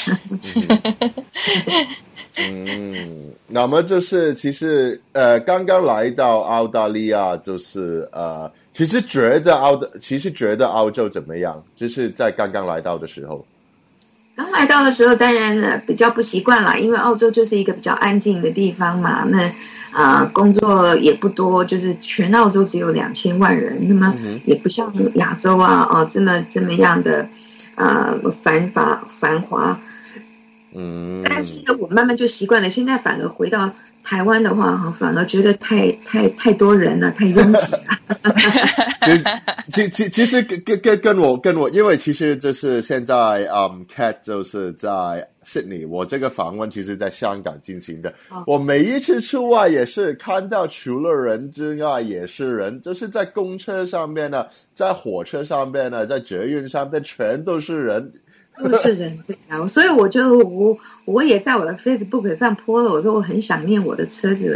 那么就是其实刚刚来到澳大利亚，就是其实觉得澳洲怎么样？就是在刚刚来到的时候。 刚来到的时候，当然比较不习惯啦，因为澳洲就是一个比较安静的地方嘛。那工作也不多，就是全澳洲只有2000万人，那么也不像亚洲啊这么样的繁华。但是呢，我慢慢就习惯了。现在反而回到台湾的话，反而觉得太多人了，太拥挤了。 其实跟我，因为其实就是现在Kat 就是在 Sydney， 我这个访问其实在香港进行的。我每一次出外也是看到除了人之外也是人，就是在公车上面呢，在火车上面呢，在捷运上面全都是人。 都是人，对啊，所以我也在我的 Facebook 上 po 了，我说我很想念我的车子。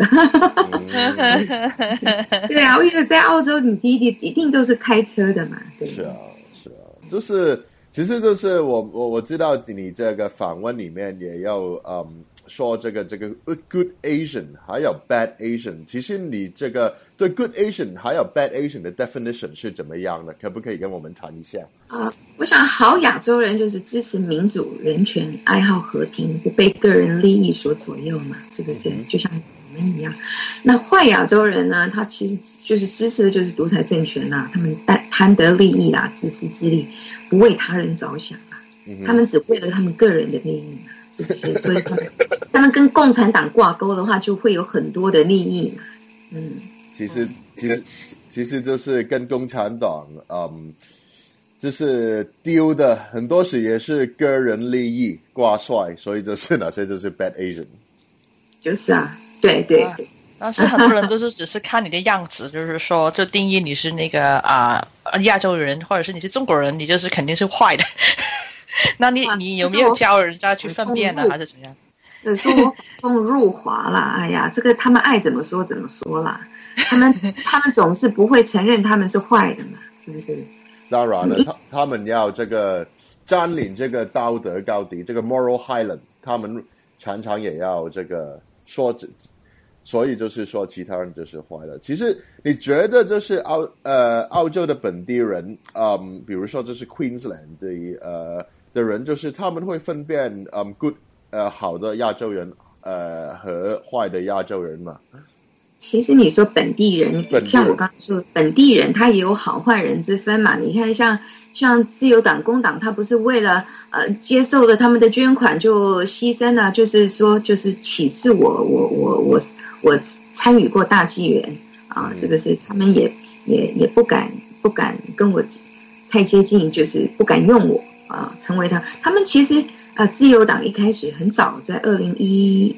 对啊，因为在澳洲你一定都是开车的嘛。对， 是啊，就是其实就是我知道你这个访问里面也有说这个 good Asian 还有 bad Asian， 其实你这个对 good Asian 还有 bad Asian 的 definition 是怎么样的？可不可以跟我们谈一下？ 我想好亚洲人就是支持民主、人权、爱好和平，不被个人利益所左右嘛，是不是？就像我们一样。那坏亚洲人呢，他其实就是支持的就是独裁政权啦，他们贪得利益啦，自私自利，不为他人着想啦，他们只为了他们个人的利益嘛。是不是？所以他们跟共产党挂钩的话，就会有很多的利益嘛。 其实就是跟共产党就是丢的很多时也是个人利益挂帅，所以就是哪些就是 bad Asian。就是啊，对。 但是很多人都是只是看你的样子，就是说就定义你是那个亚洲人，或者是你是中国人，你就是肯定是坏的。那你有没有教人家去分辨呢，还是怎么样？ 说风入华啦，哎呀，这个他们爱怎么说怎么说啦，他们总是不会承认他们是坏的嘛，是不是？ 当然了，他们要这个占领这个道德高地，这个 moral highland， 他们常常也要这个说，所以就是说其他人就是坏了。其实你觉得就是澳洲的本地人，比如说就是 Queensland 的人，就是他们会分辨good 好的亚洲人和坏的亚洲人嘛？ 其实你说本地人，像我刚刚说本地人，他也有好坏人之分嘛。你看像自由党、工党，他不是为了接受了他们的捐款就牺牲了，就是说就是歧视我参与过大纪元啊，是不是？他们也不敢跟我太接近，就是不敢用我成为他们其实自由党一开始很早在2011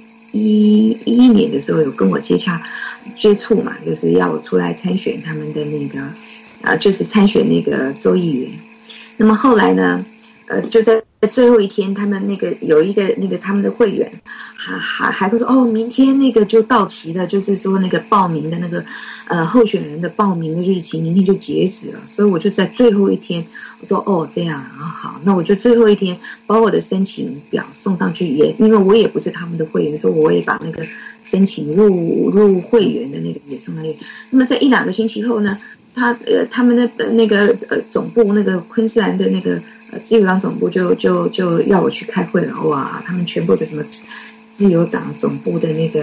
年的时候有跟我接触嘛，就是要我出来参选他们的那个就是参选那个州议员。那么后来呢，就在最后一天，他们那个有一个那个他们的会员还会说哦，明天那个就到期了，就是说那个报名的那个候选人的报名的日期明天就截止了，所以我就在最后一天，我说哦这样啊好，那我就最后一天把我的申请表送上去，也因为我也不是他们的会员，所以我也把那个申请入会员的那个也送上去。那么在1-2个星期后呢，他们的那个总部那个昆士兰的那个自由党总部就要我去开会了，哇！他们全部的什么自由党总部的那个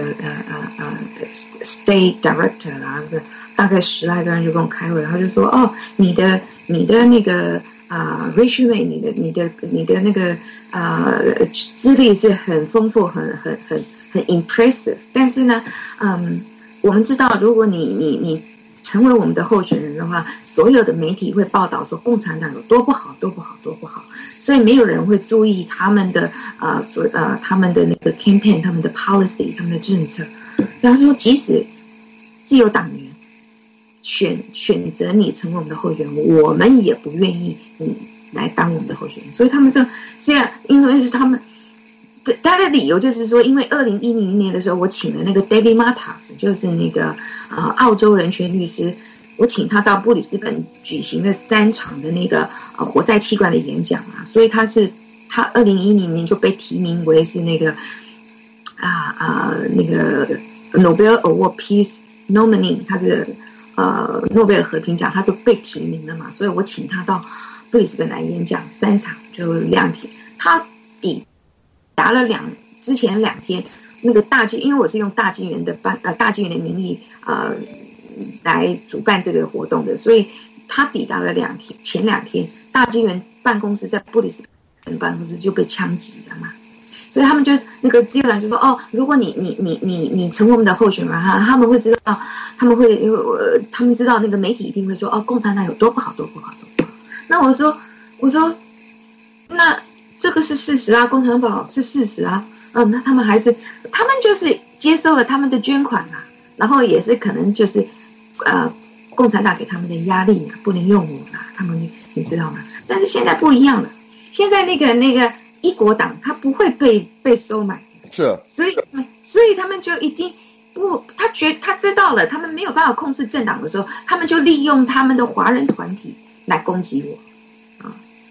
state director 啊，大概10来个人就跟我开会，然后就说哦，你的那个resume， 你的那个资历是很丰富，很 impressive， 但是呢，我们知道如果你成为我们的候选人的话，所有的媒体会报道说共产党有多不好，所以没有人会注意他们的他们的那个 campaign， 他们的 policy， 他们的政策。然后说，即使自由党员选择你成为我们的候选人，我们也不愿意你来当我们的候选人。所以他们说这样，因为是他们。他的理由就是说，因为2010年的时候，我请了那个 David Matas， 就是那个澳洲人权律师，我请他到布里斯本举行了3场的那个火灾气罐的演讲啊，所以他2010年就被提名为是那个那个 Nobel Award Peace Nominee， 他是诺贝尔和平奖，他都被提名了嘛，所以我请他到布里斯本来演讲3场，就2天，他抵达了之前2天，那个因为我是用大纪元的名义来主办这个活动的，所以他抵达了前2天，大纪元办公室在布里斯本办公室就被枪击了嘛，所以他们就那个自由党就说哦，如果你成为我们的候选人哈，他们会知道，他们知道那个媒体一定会说哦，共产党有多不好。那我说那。这个是事实啊，共产党是事实啊，那他们就是接受了他们的捐款啊，然后也是可能就是共产党给他们的压力啊，不能用我啊，他们你知道吗？但是现在不一样了，现在那个一国党他不会被收买， 是， 所以他们就已经不，他知道了，他们没有办法控制政党的时候，他们就利用他们的华人团体来攻击我啊，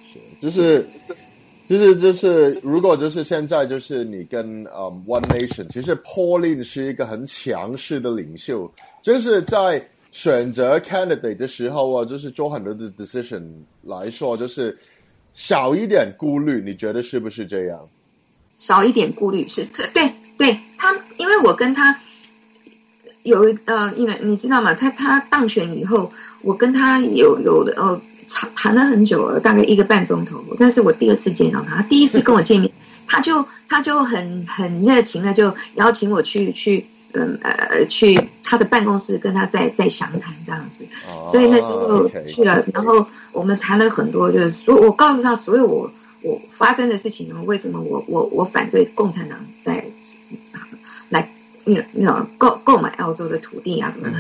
就是如果就是现在就是你跟One Nation， 其实 Pauline 是一个很强势的领袖，就是在选择 candidate 的时候啊，就是做很多的 decision 来说，就是少一点顾虑，你觉得是不是这样？ 少一点顾虑是对他，因为我跟他有因为你知道吗？他当选以后，我跟他有谈了很久了，大概1个半钟头。但是我第2次见到他，第1次跟我见面，他就很热情的就邀请我去他的办公室跟他再详谈这样子。所以那时候去了，然后我们谈了很多，就是我告诉他所有我发生的事情，为什么我反对共产党在来购买澳洲的土地啊，怎么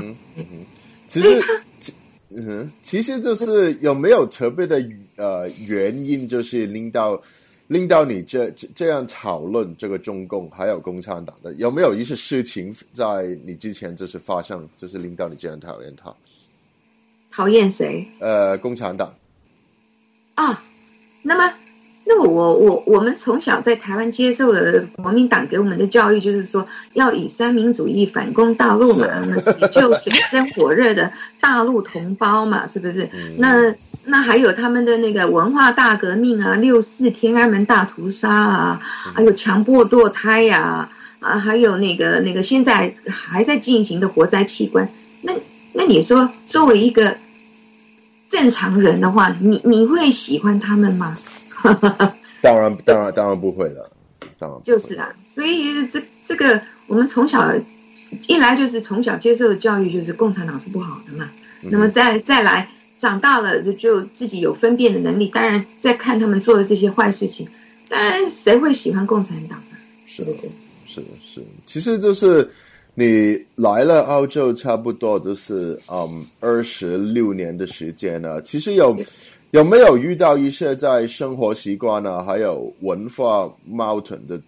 其实就是有没有特别的原因，就是令到你这样讨论这个中共还有共产党的，有没有一些事情在你之前就是发生，就是令到你这样讨厌他？ 讨厌谁？ 共产党啊。那我们从小在台湾接受的国民党给我们的教育，就是说要以三民主义反攻大陆嘛，解救水深火热的大陆同胞嘛，是不是？那还有他们的那个文化大革命啊，64天安门大屠杀啊，还有强迫堕胎呀，还有那个现在还在进行的活摘器官。那你说作为一个正常人的话，你会喜欢他们吗？ 当然不会了，当然就是啦。所以这个我们从小一来就是从小接受的教育就是共产党是不好的嘛。那么再来长大了就自己有分辨的能力，当然再看他们做的这些坏事情，当然谁会喜欢共产党呢？ 是不是？是，其实就是你来了澳洲差不多就是26年的时间了，其实有没有遇到一些在生活习惯呢，还有文化矛盾的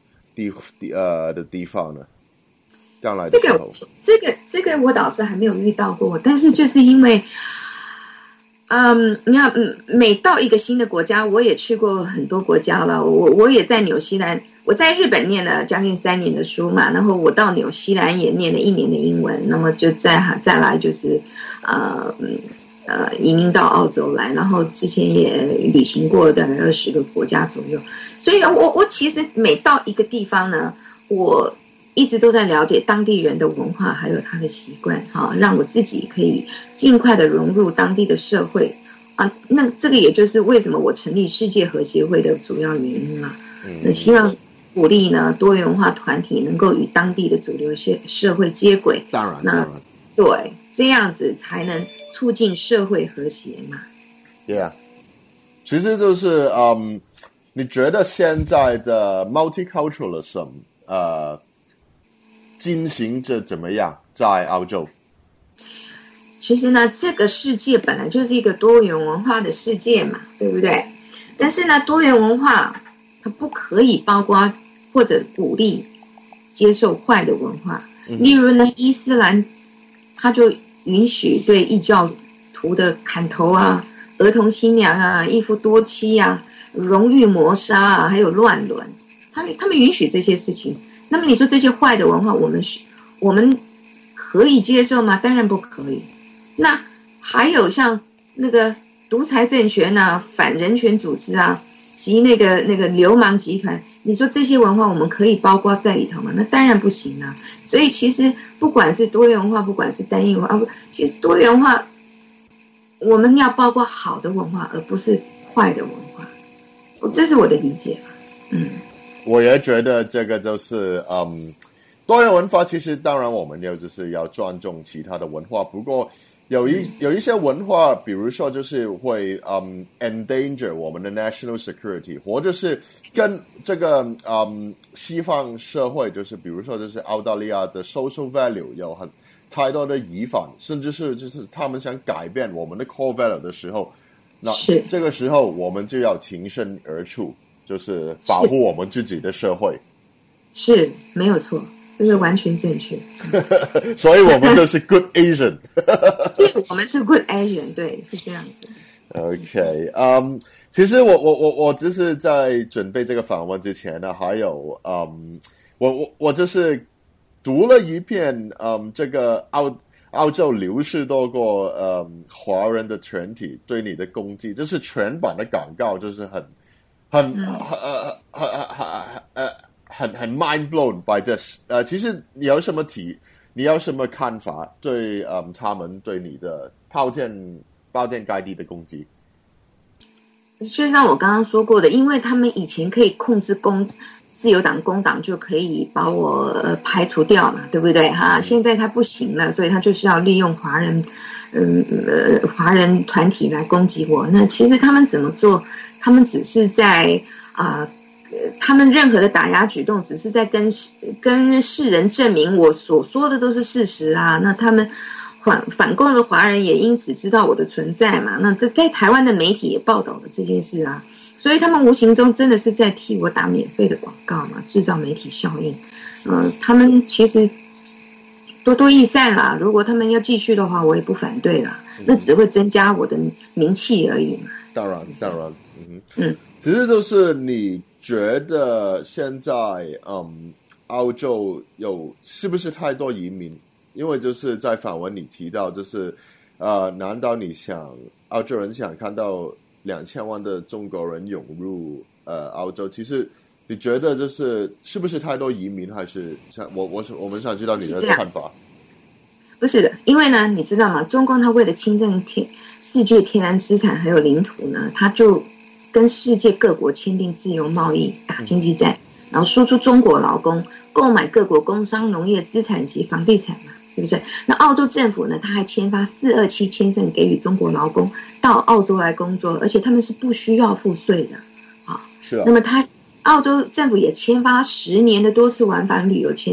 地方呢？刚来的时候， 这个我倒是还没有遇到过，但是就是因为，你看，每到一个新的国家，我也去过很多国家了，我也在纽西兰，我在日本念了将近3年的书嘛，然后我到纽西兰也念了1年的英文，那么就再来就是移民到澳洲来，然后之前也旅行过大概20个国家左右，所以呢，我其实每到一个地方呢，我一直都在了解当地人的文化还有他的习惯，让我自己可以尽快的融入当地的社会啊。那这个也就是为什么我成立世界和协会的主要原因啦。那希望鼓励呢多元文化团体能够与当地的主流社会接轨。 当然， 对，这样子才能促进社会和谐嘛。 Yeah， 其实就是你觉得现在的 multiculturalism 进行着怎么样在澳洲？ 其实呢，这个世界本来就是一个多元文化的世界嘛，对不对？但是呢，多元文化它不可以包括或者鼓励接受坏的文化。例如呢，伊斯兰它就允许对异教徒的砍头啊、儿童新娘啊、一夫多妻啊、荣誉谋杀啊，还有乱伦，他们允许这些事情。那么你说这些坏的文化，我们可以接受吗？当然不可以。那还有像那个独裁政权啊、反人权组织啊，及那个流氓集团，你说这些文化我们可以包括在里头吗？那当然不行啊。所以其实不管是多元文化，不管是单一文化，其实多元文化我们要包括好的文化，而不是坏的文化。这是我的理解吧。 我也觉得这个就是多元文化其实当然我们就是要尊重其他的文化，不过有一些文化，比如说就是会endanger 我们的 national security， 或者是跟这个西方社会，就是比如说就是澳大利亚的 social value 有太多的疑反，甚至是就是他们想改变我们的 core value 的时候，那这个时候我们就要挺身而出，就是保护我们自己的社会。是没有错，这个完全正确。 所以我们就是 good Asian。 我们是 good Asian， 对，是这样子。 OK， 其实我只是在准备这个访问之前呢，还有我就是读了一篇这个澳洲流失多个华人的团体对你的攻击，这是全版的广告，就是很 mind blown by this。其实你有什么看法？对他们对你的铺天盖地的攻击？ 就像我刚刚说过的，因为他们以前可以控制自由党、工党就可以把我排除掉嘛，对不对哈？现在他不行了，所以他就是要利用华人团体来攻击我。那其实他们怎么做？他们只是在他们任何的打压举动，只是在跟世人证明我所说的都是事实啊。那他们反共的华人也因此知道我的存在嘛。那在台湾的媒体也报道了这件事啊。所以他们无形中真的是在替我打免费的广告嘛，制造媒体效应。他们其实多益善啦，如果他们要继续的话，我也不反对啦。那只会增加我的名气而已嘛。当然， 其实就是你觉得现在澳洲是不是太多移民？因为就是在访问你提到，就是难道澳洲人想看到2000万的中国人涌入澳洲？其实你觉得是不是太多移民，还是我们想知道你的看法？ 不是的，因为呢，你知道吗？中共他为了侵占世界天然资产还有领土呢，他就跟世界各国签订自由贸易，打经济战，然后输出中国劳工，购买各国工商、农业资产及房地产嘛，是不是？那澳洲政府呢，他还签发427签证给予中国劳工到澳洲来工作，而且他们是不需要付税的啊。是啊。那么澳洲政府也签发10年的多次往返旅游签证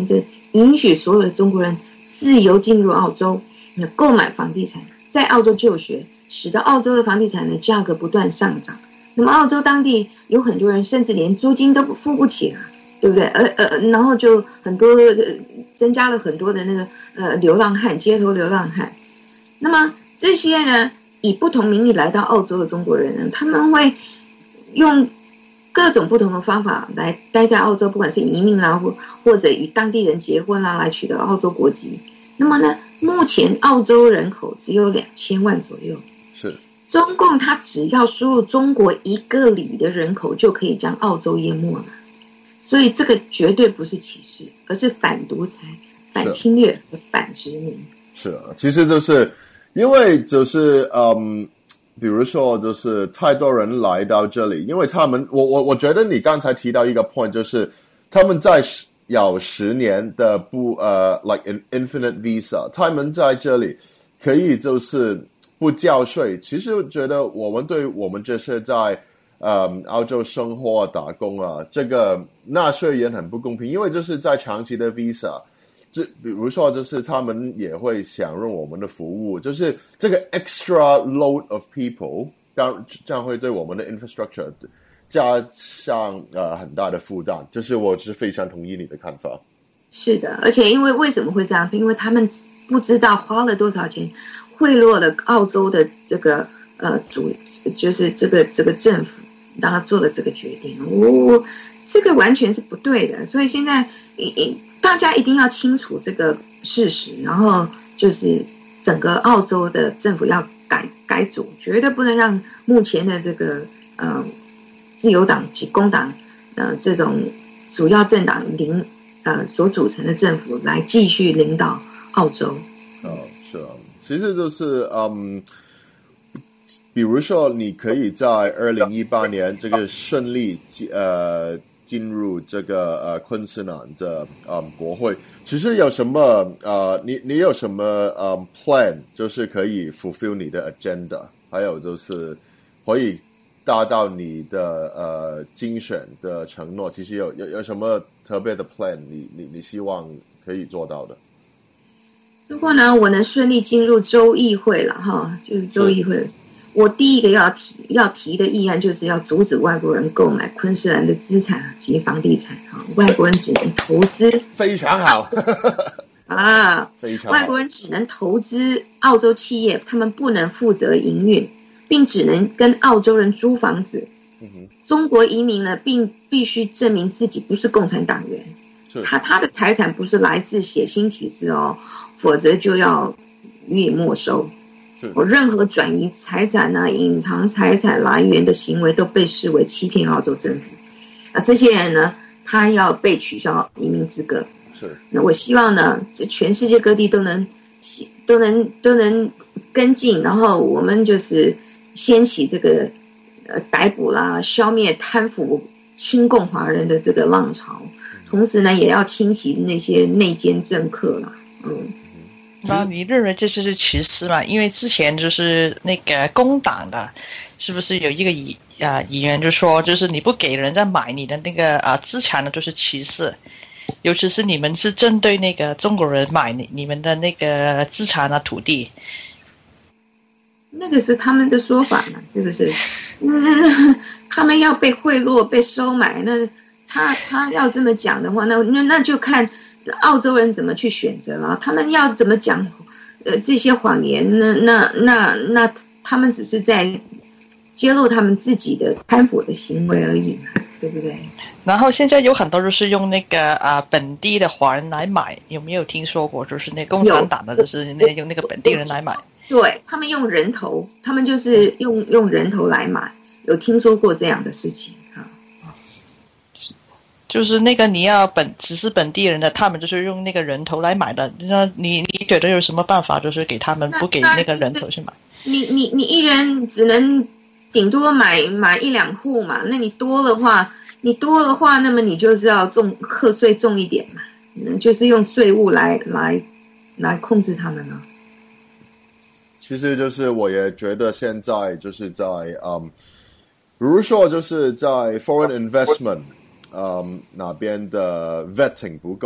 允许所有的中国人自由进入澳洲，购买房地产，在澳洲就学，使得澳洲的房地产的价格不断上涨。那么澳洲当地有很多人甚至连租金都付不起了，对不对？然后就很多增加了很多的那个流浪汉，街头流浪汉。那么这些呢，以不同名义来到澳洲的中国人呢，他们会用各种不同的方法来待在澳洲，不管是移民啦，或者与当地人结婚啦，来取得澳洲国籍。那么呢，目前澳洲人口只有2000万左右。 是。 中共他只要输入中国1个里的人口，就可以将澳洲淹没了。所以这个绝对不是歧视，而是反独裁、反侵略和反殖民。 是啊，其实就是因为就是比如说就是太多人来到这里，因为他们我觉得你刚才提到一个 point， 就是他们在有10年的like an infinite visa， 他们在这里可以就是不交税。其实觉得我们对我们这些在澳洲生活打工啊，这个纳税也很不公平，因为就是在长期的 visa， 比如说就是他们也会享用我们的服务，就是这个 extra load of people， 这样会对我们的 infrastructure 加上很大的负担，就是我是非常同意你的看法。是的， 而且因为为什么会这样子？因为他们不知道花了多少钱贿赂了澳洲的这个就是这个政府，让他做了这个决定。这个完全是不对的。所以现在大家一定要清楚这个事实，然后就是整个澳洲的政府要改组，绝对不能让目前的这个自由党及工党这种主要政党所组成的政府来继续领导澳洲。 是啊，其实就是比如说你可以在2018年这个顺利进入这个昆士兰的国会，其实有什么你有什么plan， 就是可以 fulfill 你的 agenda， 还有就是可以达到你的竞选的承诺，其实有什么特别的 plan， 你希望可以做到的？ 如果呢，我能顺利进入州议会了哈，就是州议会，我第一个要提的议案就是要阻止外国人购买昆士兰的资产及房地产啊，外国人只能投资， 非常好啊， 非常好， 外国人只能投资澳洲企业，他们不能负责营运，并只能跟澳洲人租房子。中国移民呢，并必须证明自己不是共产党员，他的财产不是来自血腥体制哦，否则就要予以没收。任何转移财产啊、隐藏财产来源的行为都被视为欺骗澳洲政府。这些人呢，他要被取消移民资格。那我希望呢，全世界各地都能跟进，然后我们就是掀起这个逮捕啦、消灭贪腐亲共华人的这个浪潮，同时呢，也要清洗那些内奸政客啦。 那你认为这就是歧视吗？因为之前就是那个工党的，是不是有一个议员就说，就是你不给人家买你的那个资产呢，就是歧视。尤其是你们是针对那个中国人买你们的那个资产啊、土地。 那个是他们的说法嘛，这个是，他们要被贿赂、被收买，那他要这么讲的话，那就看澳洲人怎么去选择了，他们要怎么讲这些谎言，那他们只是在揭露他们自己的贪腐的行为而已嘛，对不对？ 然后现在有很多就是用那个本地的华人来买，有没有听说过？就是那共产党的，就是用那个本地人来买。 对，他们用人头，他们就是用人头来买，有听说过这样的事情啊？ 就是那个你要只是本地人的，他们就是用那个人头来买的。那你觉得有什么办法，就是给他们不给那个人头去买？你一人只能顶多买1-2户嘛，那你多的话，那么你就是要课税重一点嘛，就是用税务来控制他们了。 其实就是我也觉得现在就是在比如说就是在 foreign investment 哪边的 vetting 不够，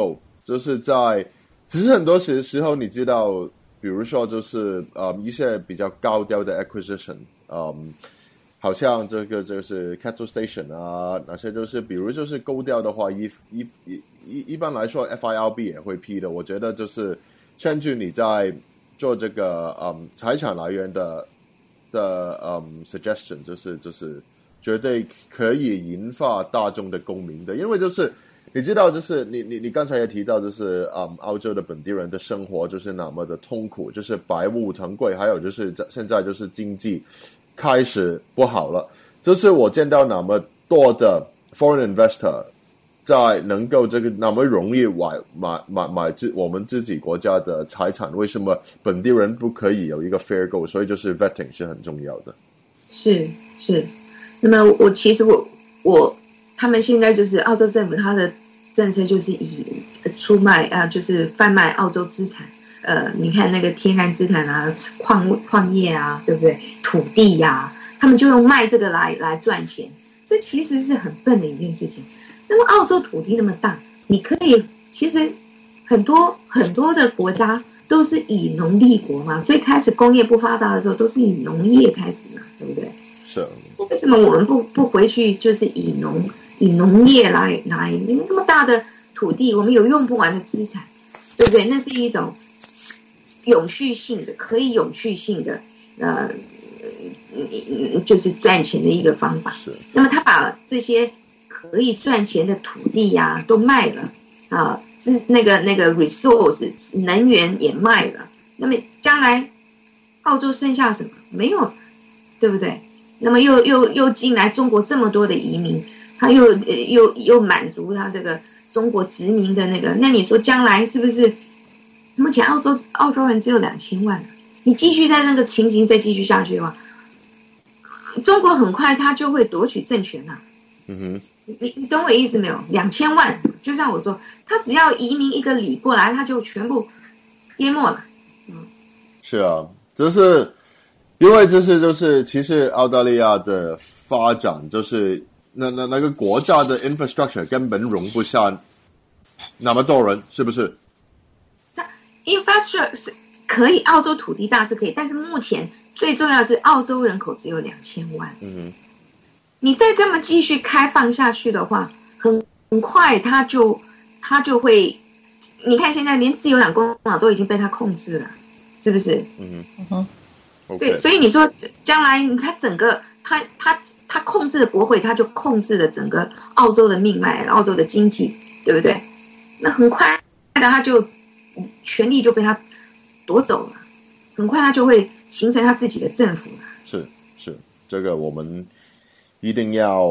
就是只是很多时候你知道，比如说就是一些比较高调的 acquisition，好像这个就是 Cattle Station 啊，那些就是比如就是高调的话，一般来说 FIRB 也会批的。我觉得就是甚至你在做这个财产来源的suggestion， 就是绝对可以引发大众的共鸣的，因为就是你知道，就是你刚才也提到，就是澳洲的本地人的生活就是那么的痛苦，就是百物腾贵，还有就是现在就是经济开始不好了，就是我见到那么多的 foreign investor 在能够这个那么容易买我们自己国家的财产，为什么本地人不可以有一个 fair go？ 所以就是 vetting 是很重要的。是。 那么他们现在就是澳洲政府，他的政策就是以出卖就是贩卖澳洲资产。你看那个天然资产啊，矿业啊，对不对？土地啊，他们就用卖这个来赚钱，这其实是很笨的一件事情。那么澳洲土地那么大，你可以其实很多的国家都是以农立国嘛，最开始工业不发达的时候都是以农业开始嘛，对不对？ 是。 为什么我们不回去就是以农业来？你们这么大的土地，我们有用不完的资产，对不对？那是一种永续性的，可以永续性的，就是赚钱的一个方法。 是。 那么他把这些可以赚钱的土地呀，都卖了啊，那个 resource 能源也卖了。那么将来澳洲剩下什么？没有，对不对？那么又进来中国这么多的移民，他又满足他这个中国殖民的那个。那你说将来是不是？目前澳洲人只有2000万，你继续在那个情形再继续下去的话，中国很快他就会夺取政权了。你懂我意思没有？2000万，就像我说，他只要移民一个里过来，他就全部淹没了。 是啊，就是因为就是其实澳大利亚的发展就是那个国家的 infrastructure 根本容不下那么多人，是不是 ？infrastructure 是可以，澳洲土地大是可以，但是目前最重要的是澳洲人口只有2000万。你再这么继续开放下去的话，很快他就会，你看现在连自由党、工党都已经被他控制了，是不是？对，所以你说将来你看整个他控制了国会，他就控制了整个澳洲的命脉、澳洲的经济，对不对？那很快的他就权力就被他夺走了，很快他就会形成他自己的政府了。 是，这个我们一定要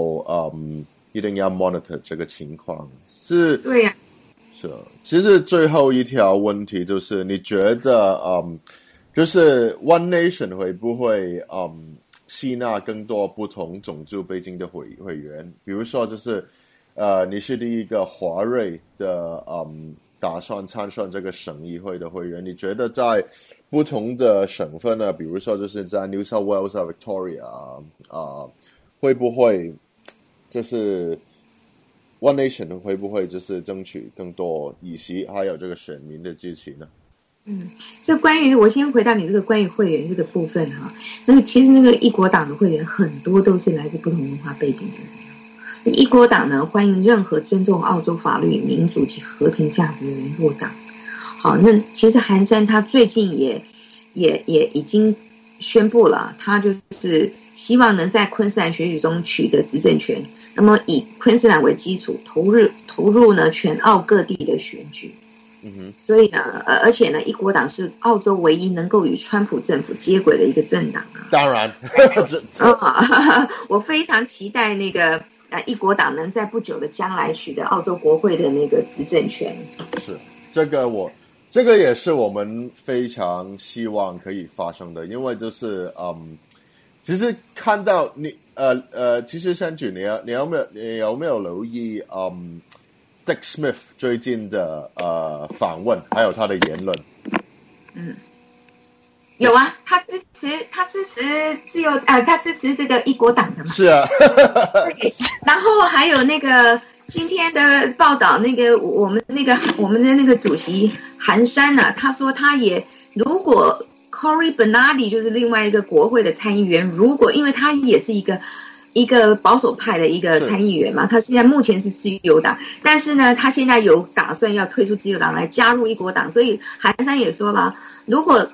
monitor 这个情况。是， 对呀。 是，其实最后一条问题就是，你觉得就是 One Nation 会不会吸纳更多不同种族背景的会员？比如说，就是你是第一个华裔的打算参选这个省议会的会员，你觉得在不同的省份呢，比如说就是在 New South Wales 啊 Victoria 会不会就是 One Nation 会不会就是争取更多议席，还有这个选民的支持呢？ 这关于我先回答你这个关于会员这个部分哈，那个其实那个一国党的会员很多都是来自不同文化背景的人。一国党呢，欢迎任何尊重澳洲法律、民主及和平价值的人入党。好，那其实韩山他最近也已经宣布了，他就是希望能在昆士兰选举中取得执政权，那么以昆士兰为基础，投入呢全澳各地的选举。所以呢，而且呢，一国党是澳洲唯一能够与川普政府接轨的一个政党啊。 当然， 我非常期待那个一国党能在不久的将来取得澳洲国会的那个执政权。 是，这个也是我们非常希望可以发生的，因为就是其实看到你其实选举你有没有留意Dick Smith 最近的访问，还有他的言论？ 有啊，他支持自由他支持这个一国党的嘛？ 是啊。 对，然后还有那个今天的报道，我们的那个主席韩山啊，他说他也如果 Cory Bernardi 就是另外一个国会的参议员，如果因为他也是一个保守派的一个参议员嘛，他现在目前是自由党，但是呢，他现在有打算要退出自由党来加入一国党，所以韩山也说了，如果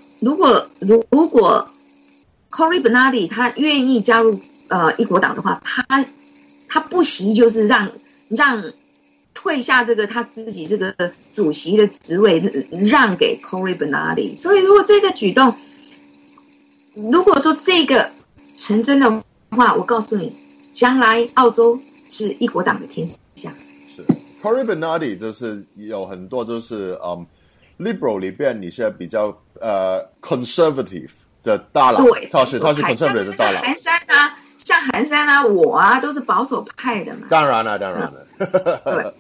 Cory Bernardi 他愿意加入一国党的话，他不惜就是让退下这个他自己这个主席的职位，让给 Cory Bernardi。所以如果这个举动，如果说这个成真的话，我告诉你，将来澳洲是一国党的天下。 是 Cory Bernardi 就是有很多就是liberal 里边你是比较conservative 的大佬， 对， 他是 conservative 的大佬。 像韩山啊，我啊，都是保守派的嘛。 当然了。 对。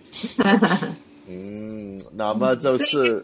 那么就是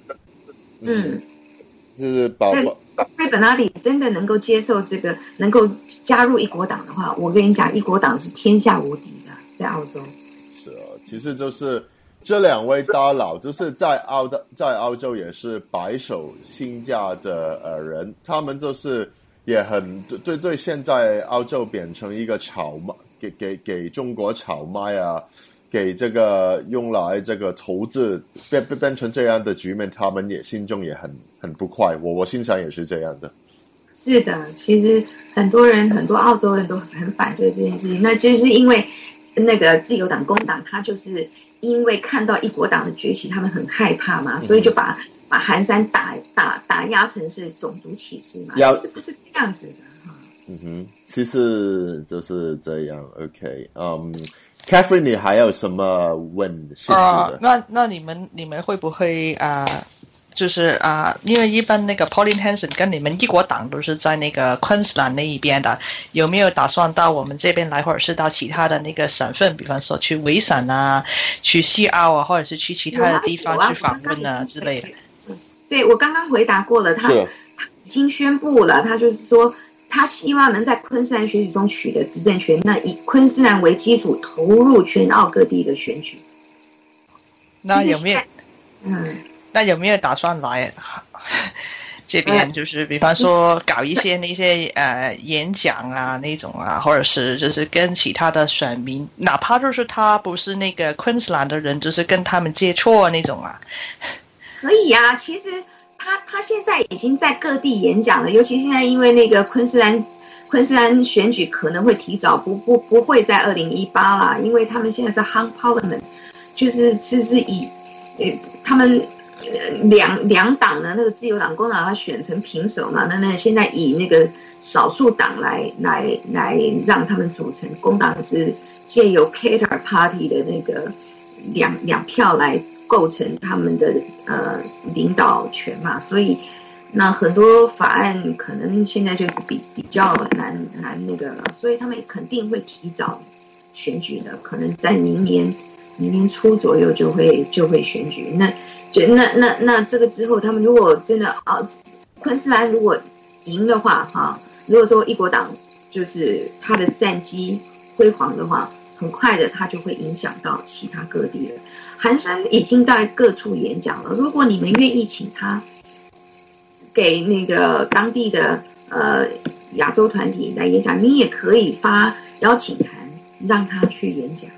就是Cory Bernardi真的能够接受这个，能够加入一国党的话，我跟你讲，一国党是天下无敌的，在澳洲。 是啊，其实就是这两位大佬，就是在澳洲也是白手兴家的人，他们就是也很对现在澳洲变成一个炒卖，给中国炒卖啊，给这个用来这个投资变成这样的局面，他们也心中也很不快。我心想也是这样的。 是的，其实很多澳洲人都很反对这件事情，那就是因为那个自由党工党，他就是因为看到一国党的崛起，他们很害怕嘛，所以就把韩山打压成是种族歧视嘛，其实不是这样子的。 其实就是这样。OK，Catherine， 你还有什么问兴趣的？ 那你们会不会就是因为一般那个 Pauline Hanson 跟你们一国党都是在那个昆士兰那一边的，有没有打算到我们这边来，或者是到其他的那个省份，比方说去维省啊，去西澳啊，或者是去其他的地方去访问啊之类的？ 对，我刚刚回答过了，他已经宣布了，他就是说他希望能在昆士兰选举中取得执政权，那以昆士兰为基础投入全澳各地的选举。 那有没有打算来这边，就是比方说搞一些那些演讲啊那种啊，或者是就是跟其他的选民，哪怕就是他不是那个昆士兰的人，就是跟他们接触那种啊？ 可以啊，其实他现在已经在各地演讲了，尤其现在因为那个昆士兰选举可能会提早，不会在2018啦，因为他们现在是 Hung Parliament， 就是以他们两党呢，那个自由党、工党，他选成平手嘛，那现在以那个少数党来让他们组成，工党是借由 Cater Party 的那个两票来构成他们的领导权嘛，所以那很多法案可能现在就是比较难那个了，所以他们肯定会提早选举的，可能在明年初左右就会选举。那这个之后，他们如果真的昆士兰如果赢的话如果说一国党就是他的战绩辉煌的话，很快的他就会影响到其他各地了。韩山已经在各处演讲了，如果你们愿意请他给那个当地的亚洲团体来演讲，你也可以发邀请函让他去演讲。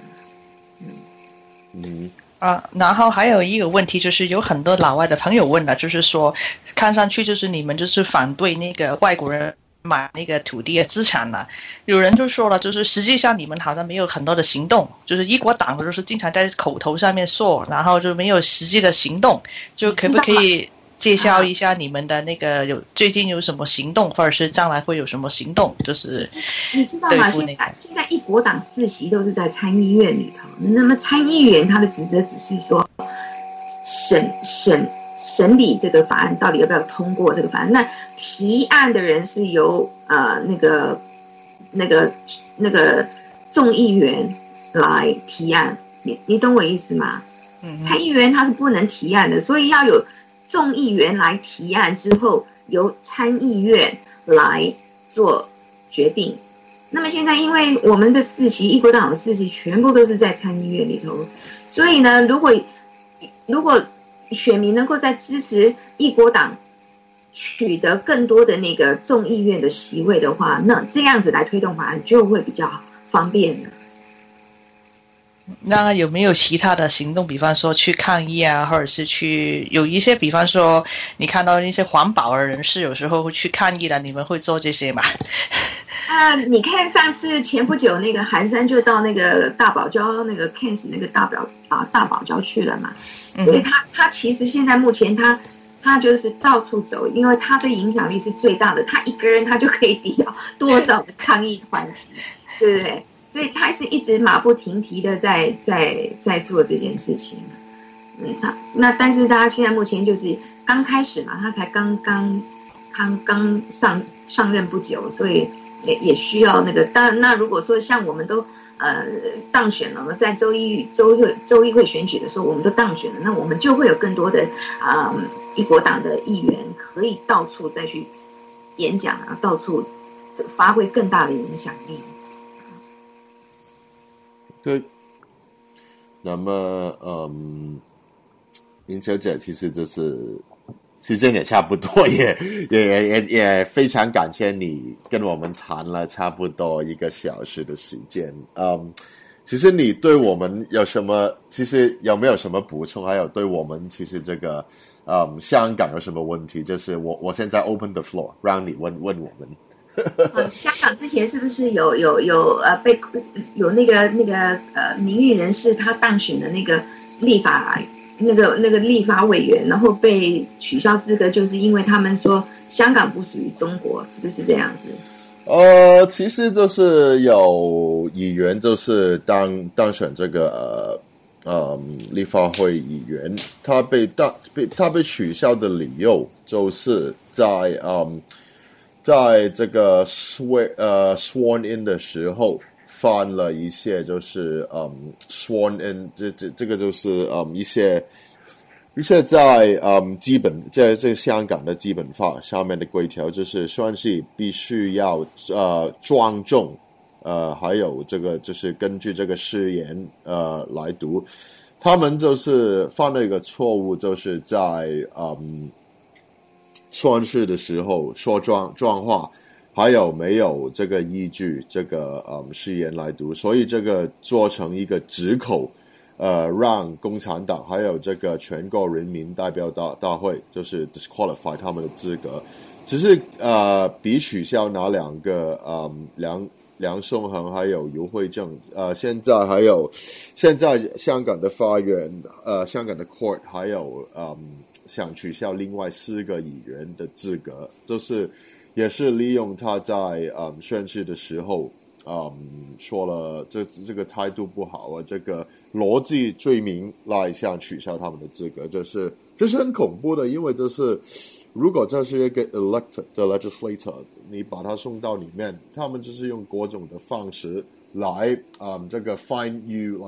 然后还有一个问题，就是有很多老外的朋友问了，就是说看上去就是你们就是反对那个外国人买那个土地的资产了，有人就说了，就是实际上你们好像没有很多的行动，就是一国党就是经常在口头上面说，然后就没有实际的行动，就可不可以介绍一下你们的那个最近有什么行动，或者是将来会有什么行动？就是你知道吗？现在一国党4席都是在参议院里头，那么参议员他的职责只是说审理这个法案到底要不要通过这个法案，那提案的人是由那个众议员来提案，你懂我意思吗？参议员他是不能提案的，所以要有众议员来提案之后，由参议院来做决定， 那么现在因为我们的4席一国党的4席全部都是在参议院里头，所以呢，如果选民能够在支持一国党取得更多的那个众议院的席位的话，那这样子来推动法案就会比较方便了。 那有没有其他的行动，比方说去抗议啊，或者是去有一些，比方说你看到那些环保的人士有时候会去抗议的，你们会做这些吗？ 你看上次前不久那个韩山就到那个大堡礁那个 Cairns 那个大堡礁去了嘛，所以他其实现在目前他就是到处走，因为他的影响力是最大的，他一个人他就可以抵到多少的抗议团体，对不对？所以他是一直马不停蹄的在做这件事情。但是他现在目前就是刚开始嘛，他才刚上任不久，所以也需要那个。那如果说像我们都当选了，在州议会选举的时候，我们都当选了，那我们就会有更多的一国党的议员可以到处再去演讲啊，到处发挥更大的影响力。 对，那么林小姐其实就是时间也差不多，也非常感谢你跟我们谈了差不多1个小时的时间。其实你对我们有什么？其实有没有什么补充？还有对我们其实这个香港有什么问题？就是我现在 open the floor 让你问我们。 香港之前是不是有被有那个民运人士他当选的那个立法委员，然后被取消资格，就是因为他们说香港不属于中国，是不是这样子？ 其实就是有议员就是当选这个立法会议员，他被取消的理由就是在这个sworn in 的时候犯了一些就是sworn in 这个就是一些在基本在这个香港的基本法上面的规条，就是算是必须要庄重还有这个就是根据这个誓言来读。他们就是犯了一个错误，就是在宣誓的时候说撞话，还有没有这个依据这个誓言来读，所以这个做成一个指口，让共产党还有这个全国人民代表大会就是 disqualify 他们的资格。只是比取消哪2个梁颂恒还有游惠正，现在香港的法院香港的 court 还有想取消另外4个议员的资格，就是也是利用他在宣誓的时候说了这个态度不好啊，这个逻辑罪名来想取消他们的资格，这是很恐怖的。因为如果这是一个 elected 的 legislator， 你把他送到里面，他们就是用各种的方式来这个 find you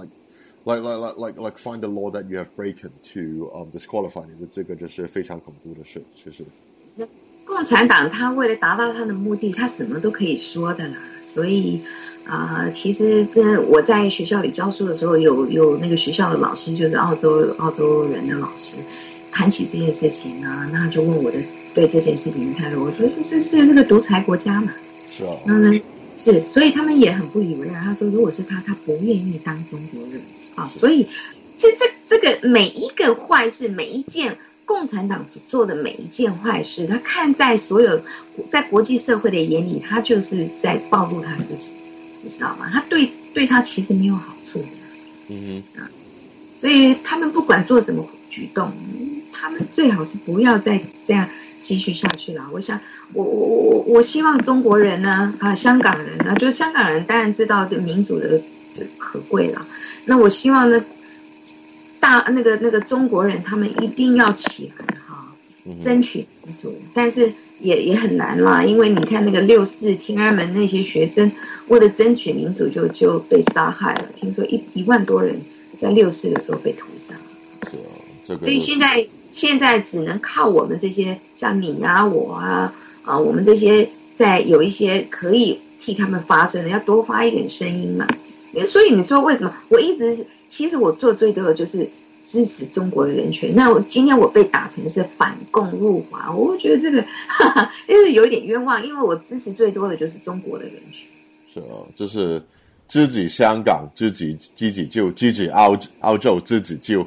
like find the law that you have broken to disqualify 你的，这个就是非常恐怖的事。其实共产党他为了达到他的目的，他什么都可以说的啦。所以其实我在学校里教书的时候，有那个学校的老师，就是澳洲人的老师，谈起这件事情啊，那他就问我的对这件事情的态度。我说这个独裁国家嘛， 是啊， 是，所以他们也很不以为然。他说如果是他不愿意当中国人啊，所以这个每一个坏事，每一件共产党所做的每一件坏事，他看在所有在国际社会的眼里，他就是在暴露他自己，你知道吗？他对他其实没有好处的。所以他们不管做什么举动，他们最好是不要再这样继续下去了。我想，我希望中国人呢，香港人呢，就是香港人当然知道这民主的可贵了。那我希望呢，那个中国人他们一定要起来哈，争取民主。但是也很难啦，因为你看那个64天安门那些学生，为了争取民主就被杀害了。听说1万多人在64的时候被屠杀。 是啊，这个。 所以现在只能靠我们这些像你啊我啊我们这些在有一些可以替他们发声的，要多发一点声音嘛。所以你说为什么我其实我做最多的就是支持中国的人权。那今天我被打成是反共入华，我觉得这个就是有一点冤枉，因为我支持最多的就是中国的人权。 是哦，就是自己香港自己救，自己澳洲自己救。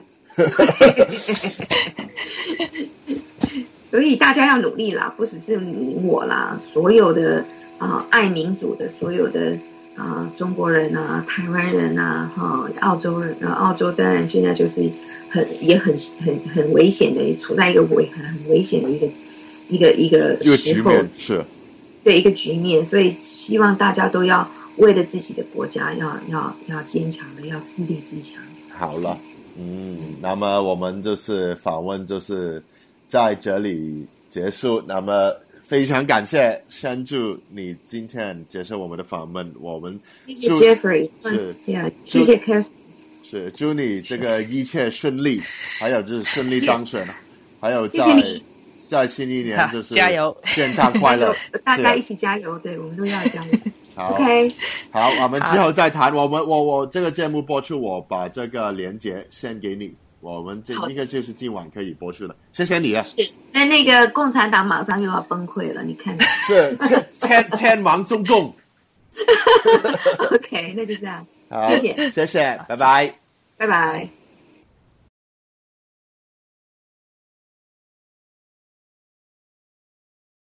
所以大家要努力啦，不只是你我啦，所有的爱民主的所有的中国人啊、台湾人啊、澳洲人澳洲当然现在就是很危险的，处在一个很危险的一个时候， 是对一个局面，所以希望大家都要为了自己的国家要坚强的，要自立自强。 好了，那么我们就是访问就是在这里结束。那么非常感谢山竹你今天接受我们的访问，我们谢谢 Jeffrey， 是，谢谢 Kirsten， 是祝你这个一切顺利，还有就是顺利当选，还有在新一年就是加油， 健康快乐， 大家一起加油，对，我们都要加油。 好 ，OK， 好，我们之后再谈。我这个节目播出，我把这个连结先给你。我们应该就是今晚可以播出了，谢谢你啊！ 是，那个共产党马上又要崩溃了，你看， 是天亡中共。 OK， 那就这样，谢谢， 拜拜， 拜拜。